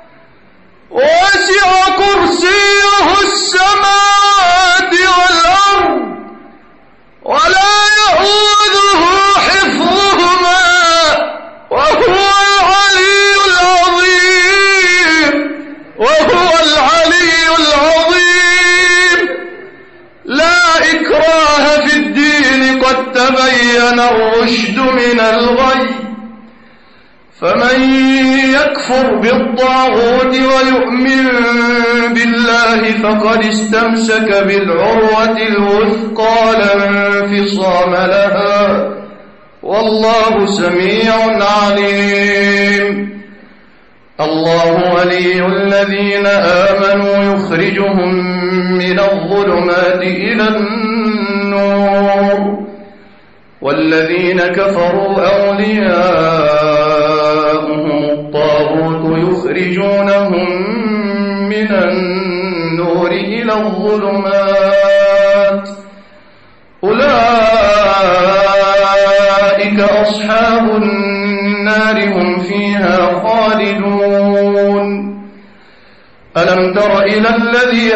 Speaker 1: وسع كرسيه السماوات والأرض ولا يؤوده حفظهما وهو العلي العظيم وهو العلي العظيم. لا إكراه في الدين قد تبين الرشد من الغي فمن يكفر بالطاغوت ويؤمن بالله فقد استمسك بالعروة الوثقى لا انفصام لها والله سميع عليم. الله ولي الذين آمنوا يخرجهم من الظلمات إلى النور والذين كفروا أولياؤهم الطاغوت يخرجونهم من النور إلى الظلمات أولئك أصحاب النار هم فيها خالدون. ألم تر إلى الذي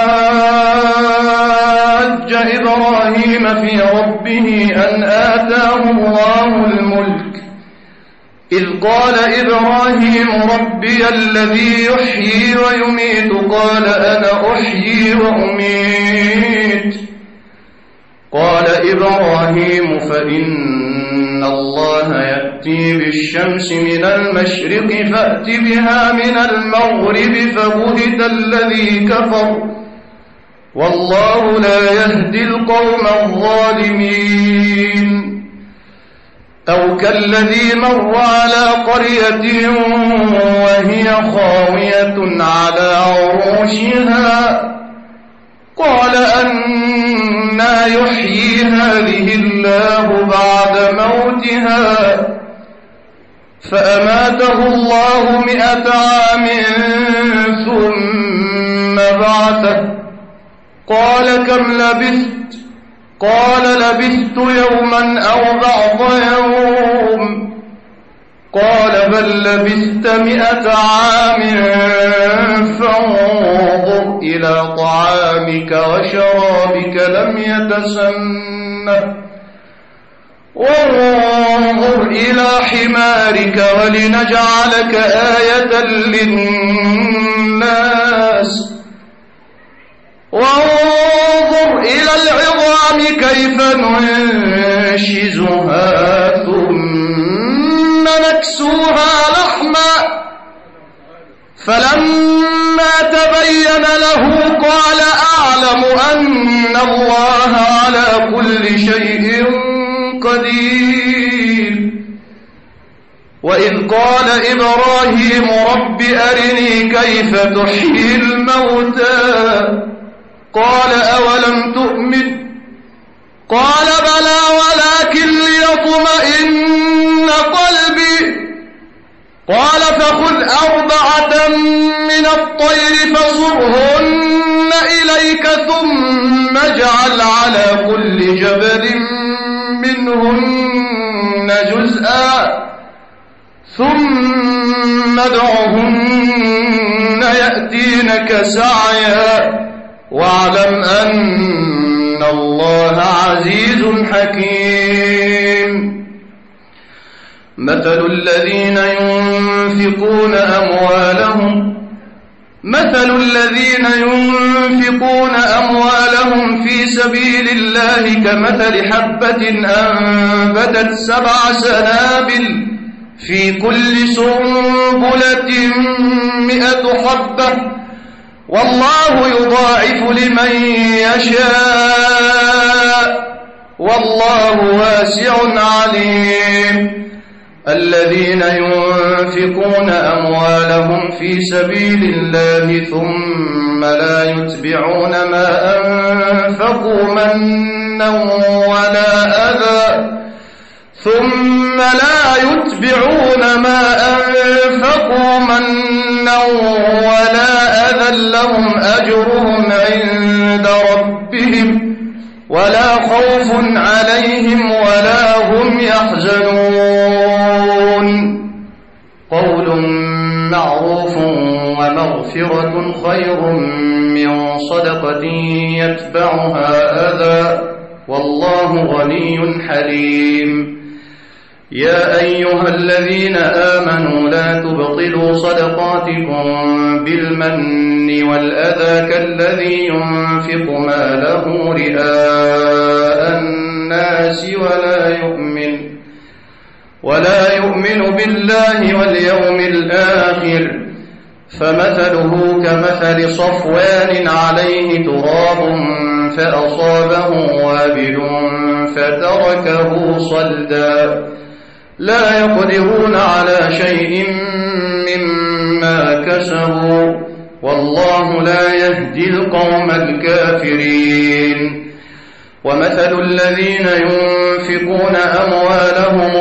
Speaker 1: حاج إبراهيم في ربه أن آتاه الله الملك إذ قال إبراهيم ربي الذي يحيي ويميت قال أنا أحيي وأميت قال إبراهيم فإن الله يأتي بالشمس من المشرق فأت بها من المغرب فبهت الذي كفر والله لا يهدي القوم الظالمين. أو كالذي مر على قرية وهي خاوية على عروشها قال أنى يحيي هذه الله بعد موتها فأماته الله مئة عام ثم بعثه قال كم لبثت قال لبثت يوما أو بعض يوم قال بل لبثت مئة عام فانظر إلى طعامك وشرابك لم يتسنه وانظر إلى حمارك ولنجعلك آية للناس وانظر إلى العظام كيف ننشزها ثم نكسوها لحما فلما تبين له قال أعلم أن الله على كل شيء قدير. وإذ قال إبراهيم رب أرني كيف تحيي الموتى قال أولم تؤمن قال بلى ولكن ليطمئن قلبي قال فخذ أربعة من الطير فصرهن إليك ثم اجعل على كل جبل منهن جزءا ثم ادعهن يأتينك سعيا واعلم أن الله عزيز حكيم. مثل الذين ينفقون أموالهم مثل الذين ينفقون أموالهم في سبيل الله كمثل حبة أنبتت سبع سنابل في كل سنبلة مئة حبة والله يضاعف لمن يشاء والله واسع عليم. الذين ينفقون أموالهم في سبيل الله ثم لا يتبعون ما أنفقوا منا ولا أذى ثم لا يتبعون ما أنفقوا منا ولا أذى لهم أجرهم عند ربهم ولا خوف عليهم ولا هم يحزنون. قول معروف ومغفرة خير من صدقة يتبعها أذى والله غني حليم. يا أيها الذين آمنوا لا تبطلوا صدقاتكم بالمن والأذى كالذي ينفق ماله رئاء الناس ولا يؤمن ولا يؤمن بالله واليوم الآخر فمثله كمثل صفوان عليه تراب فأصابه وابل فتركه صلدا لا يقدرون على شيء مما كسبوا والله لا يهدي القوم الكافرين. ومثل الذين ينفقون أموالهم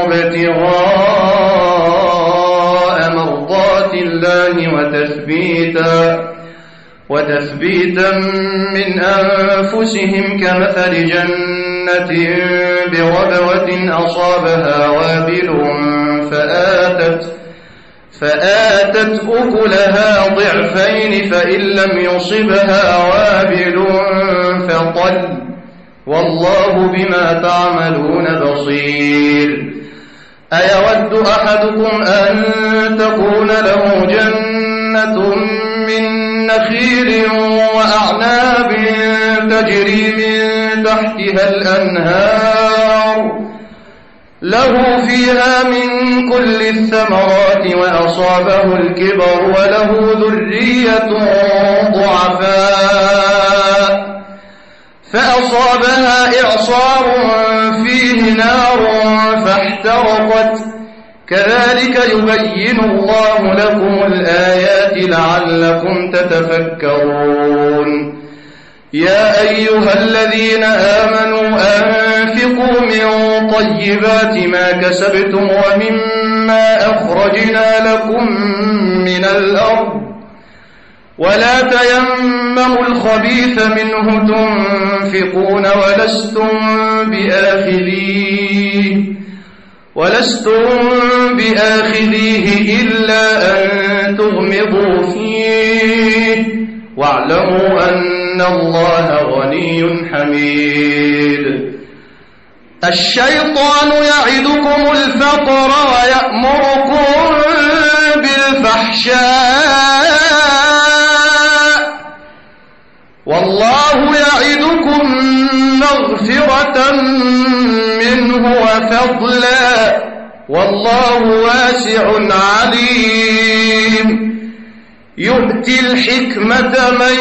Speaker 1: ابتغاء مرضات الله وتثبيتا وتثبيتا من أنفسهم كمثل جنة بربوة أصابها وابل فآتت فآتت أكلها ضعفين فإن لم يصبها وابل فطل والله بما تعملون بصير. أيود أحدكم أن تكون له جنة من نخيل وأعناب تجري من تحتها الأنهار له فيها من كل الثمرات وأصابه الكبر وله ذرية ضعفاء فأصابها إعصار فيه نار فاحترقت كذلك يبين الله لكم الآيات لعلكم تتفكرون. يا أيها الذين آمنوا أنفقوا من طيبات ما كسبتم ومما أخرجنا لكم من الأرض ولا تيمموا الخبيث منه تنفقون ولستم بآخذيه ولستم بآخذيه إلا أن تغمضوا فيه واعلموا أن الله غني حميد. الشيطان يعدكم الفقر ويأمركم بالفحشاء والله يعدكم مغفرة منه وفضلا والله واسع عليم. يؤتي الحكمة من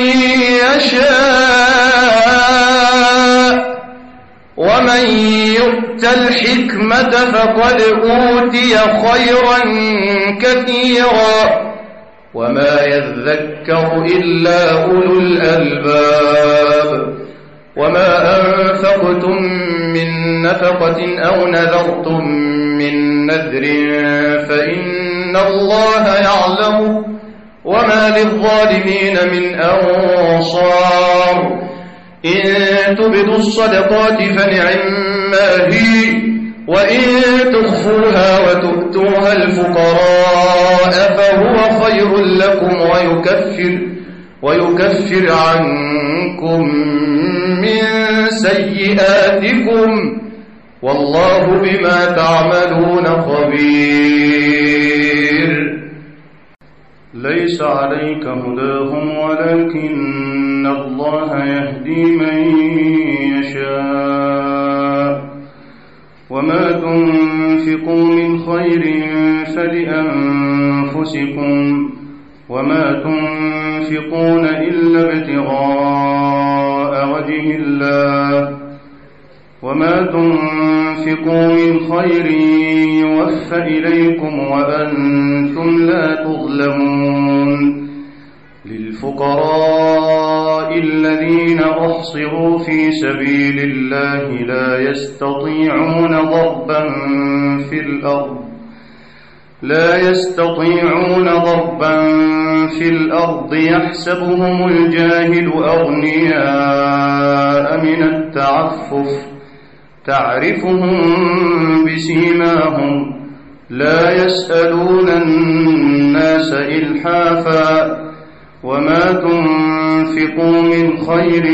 Speaker 1: يشاء ومن يؤت الحكمة فقد أوتي خيرا كثيرا وما يذكر إلا أولو الألباب. وما أنفقتم من نفقة أو نذرتم من نذر فإن الله يعلم وما للظالمين من أنصار. إن تبدوا الصدقات فنعما هي وإن تخفوها وتؤتوها الفقراء فهو خير لكم ويكفر ويكفر عنكم من سيئاتكم والله بما تعملون خبير.
Speaker 2: ليس عليك هداهم ولكن الله يهدي من يشاء وما تنفقوا من خير فلأنفسكم وما تنفقون إلا ابتغاء وجه الله وما تنفقوا من خير يوفى إليكم وأنتم لا تظلمون للفقراء الذين أحصروا في سبيل الله لا يستطيعون ضربا في الأرض لا يستطيعون ضربا في الأرض يحسبهم الجاهل أغنياء من التعفف تعرفهم بسيماهم لا يسألون الناس إلحافا وما تنفقوا من خير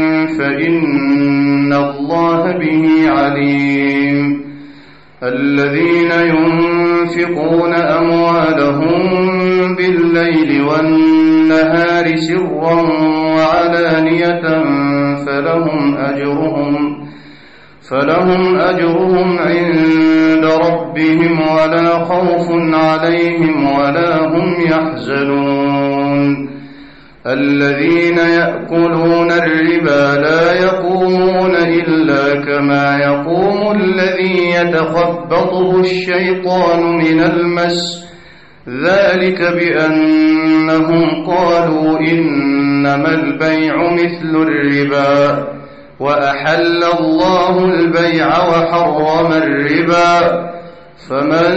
Speaker 2: فإن الله به عليم الذين ينفقون أموالهم بالليل والنهار سرا وعلانية فلهم أجرهم فلهم أجرهم عند ربهم ولا خوف عليهم ولا هم يحزنون الذين يأكلون الربا لا يقومون إلا كما يقوم الذي يتخبطه الشيطان من المس ذلك بأنهم قالوا إنما البيع مثل الربا وأحل الله البيع وحرم الربا فمن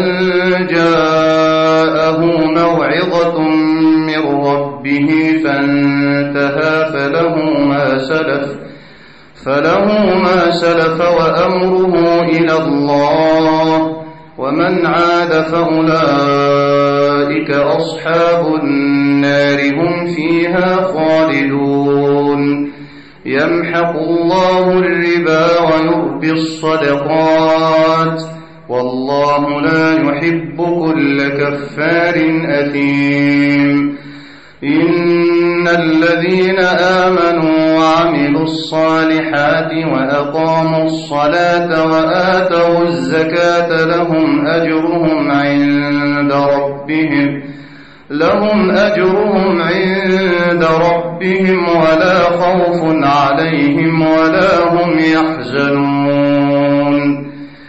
Speaker 2: جاءه موعظة من ربه فانتهى فله ما سلف فله ما سلف وأمره إلى الله ومن عاد فأولئك أصحاب النار هم فيها خالدون يمحق الله الربا ويربي الصدقات والله لا يحب كل كفار أثيم إن الذين آمنوا وعملوا الصالحات وأقاموا الصلاة وآتوا الزكاة لهم أجرهم عند ربهم لهم أجرهم عند ربهم ولا خوف عليهم ولا هم يحزنون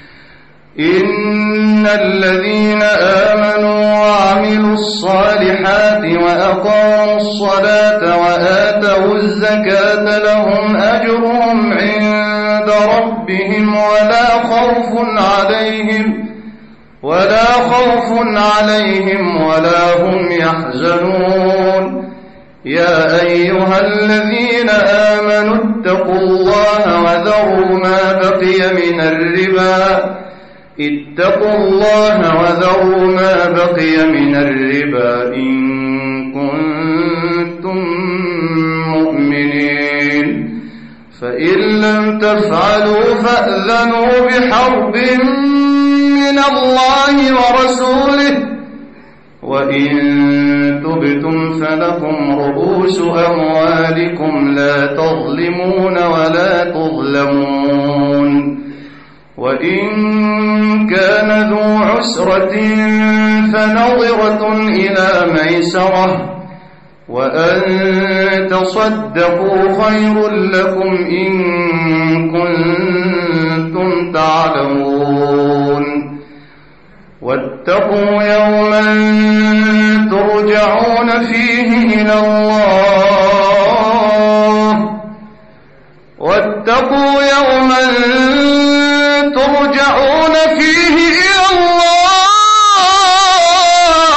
Speaker 2: إن الذين آمنوا وعملوا الصالحات وأقاموا الصلاة وآتوا الزكاة لهم أجرهم عند ربهم ولا خوف عليهم ولا خوف عليهم ولا هم يحزنون يا أيها الذين آمنوا اتقوا الله وذروا ما بقي من الربا اتقوا الله وذروا ما بقي من الربا إن كنتم مؤمنين فإن لم تفعلوا فأذنوا بحرب من الله ورسوله وإن تبتم فلكم رؤوس أموالكم لا تظلمون ولا تظلمون وإن كان ذو عسرة فنظرة إلى ميسرة وأن تصدقوا خير لكم إن كنتم تعلمون واتقوا يوما ترجعون فيه إلى الله واتقوا يوما ترجعون فيه إلى الله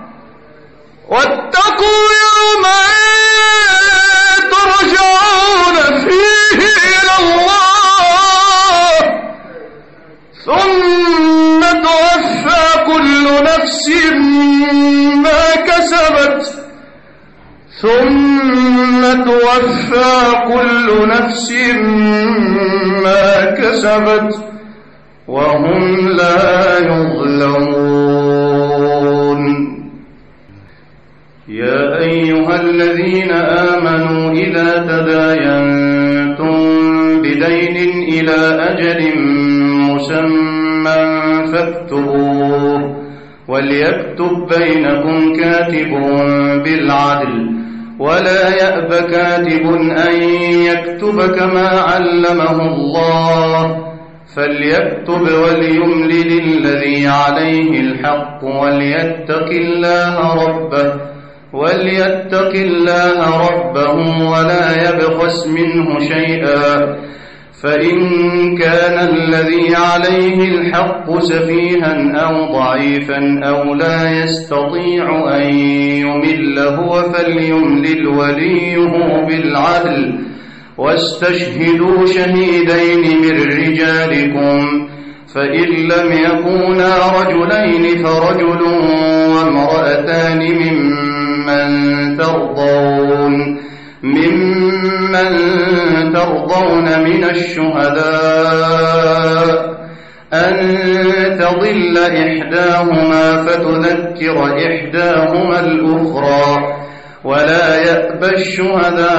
Speaker 2: واتقوا يوما ترجعون فيه إلى الله ثم توفى كل نفس ما كسبت ثم توفى كل نفس ما كسبت وهم لا يظلمون يا أيها الذين آمنوا إذا تداينتم بدين إلى أجل مسمى فاكتبوه وليكتب بينكم كاتب بالعدل ولا يأب كاتب أن يكتب كما علمه الله فليكتب وليملل الذي عليه الحق وليتق الله ربه وليتق الله ربه ولا يبخس منه شيئا فإن كان الذي عليه الحق سفيها أو ضعيفا أو لا يستطيع أن يمل هو فليملل وليه بالعدل واستشهدوا شهيدين من رجالكم فإن لم يكونا رجلين فرجل وامرأتان ممن ترضون ممن ترضون من الشهداء أن تضل إحداهما فتذكر إحداهما الأخرى ولا يأبى الشهداء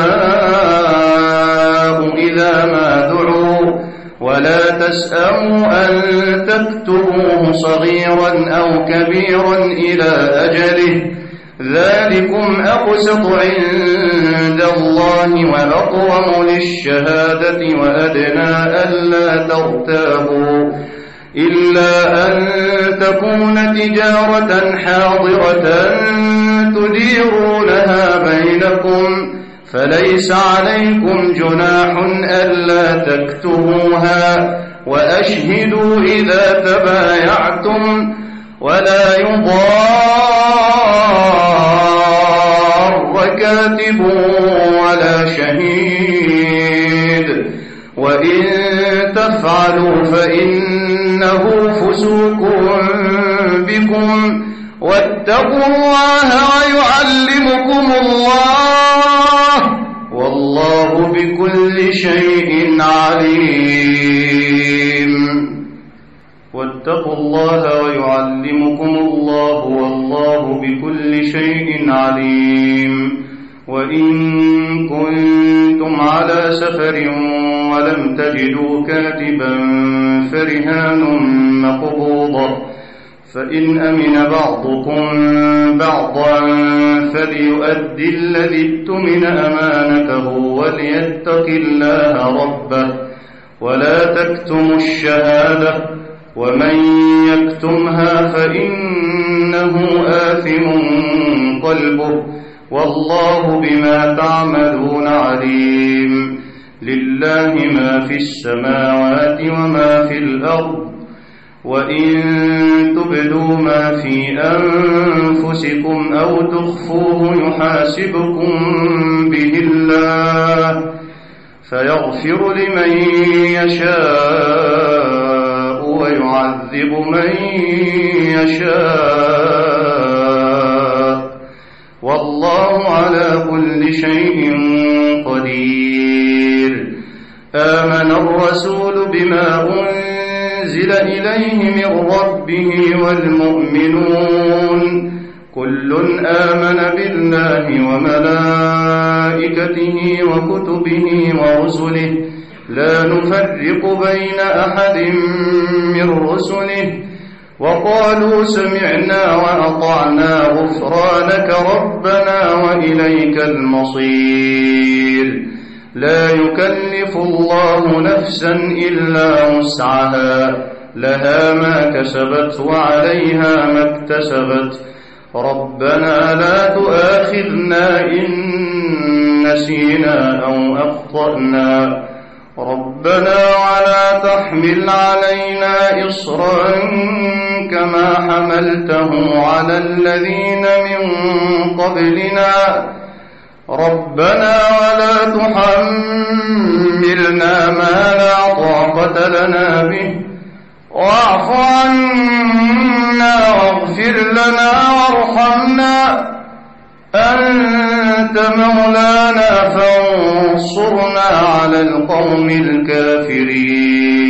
Speaker 2: إذا ما دعوا ولا تسأموا أن تكتبوه صغيرا أو كبيرا إلى أجله ذلكم أقسط عند الله وأقوم للشهادة وأدنى ألا ترتابوا إلا أن تكون تجارة حاضرة تديرونها بينكم فليس عليكم جناح ألا تكتبوها وأشهدوا إذا تبايعتم ولا يضار كاتب ولا شهيد وإن تفعلوا فإنه فسوق بكم واتقوا الله ويعلمكم الله والله بكل شيء عليم واتقوا الله ويعلمكم الله والله بكل شيء عليم وإن كنتم على سفر ولم تجدوا كاتبا فرهان مقبوضة فإن أمن بعضكم بعضا فليؤدي الذي اؤتمن أمانته وليتق الله ربه ولا تكتموا الشهادة ومن يكتمها فإنه آثم قلبه والله بما تعملون عليم لله ما في السماوات وما في الأرض وإن تبدوا ما في أنفسكم أو تخفوه يحاسبكم به الله فيغفر لمن يشاء ويعذب من يشاء والله على كل شيء قدير آمن الرسول بما أنزل إليه من ربه والمؤمنون كل آمن بالله وملائكته وكتبه ورسله لا نفرق بين أحد من رسله وقالوا سمعنا وأطعنا غفرانك ربنا وإليك المصير لا يكلف الله نفسا إلا وسعها لها ما كسبت وعليها ما اكتسبت ربنا لا تؤاخذنا إن نسينا أو أخطأنا ربنا ولا تحمل علينا إصرا كما حملته على الذين من قبلنا ربنا ولا تحملنا ما لا طاقة لنا به واعف عنا واغفر لنا وارحمنا أنت مولانا فانصرنا على القوم الكافرين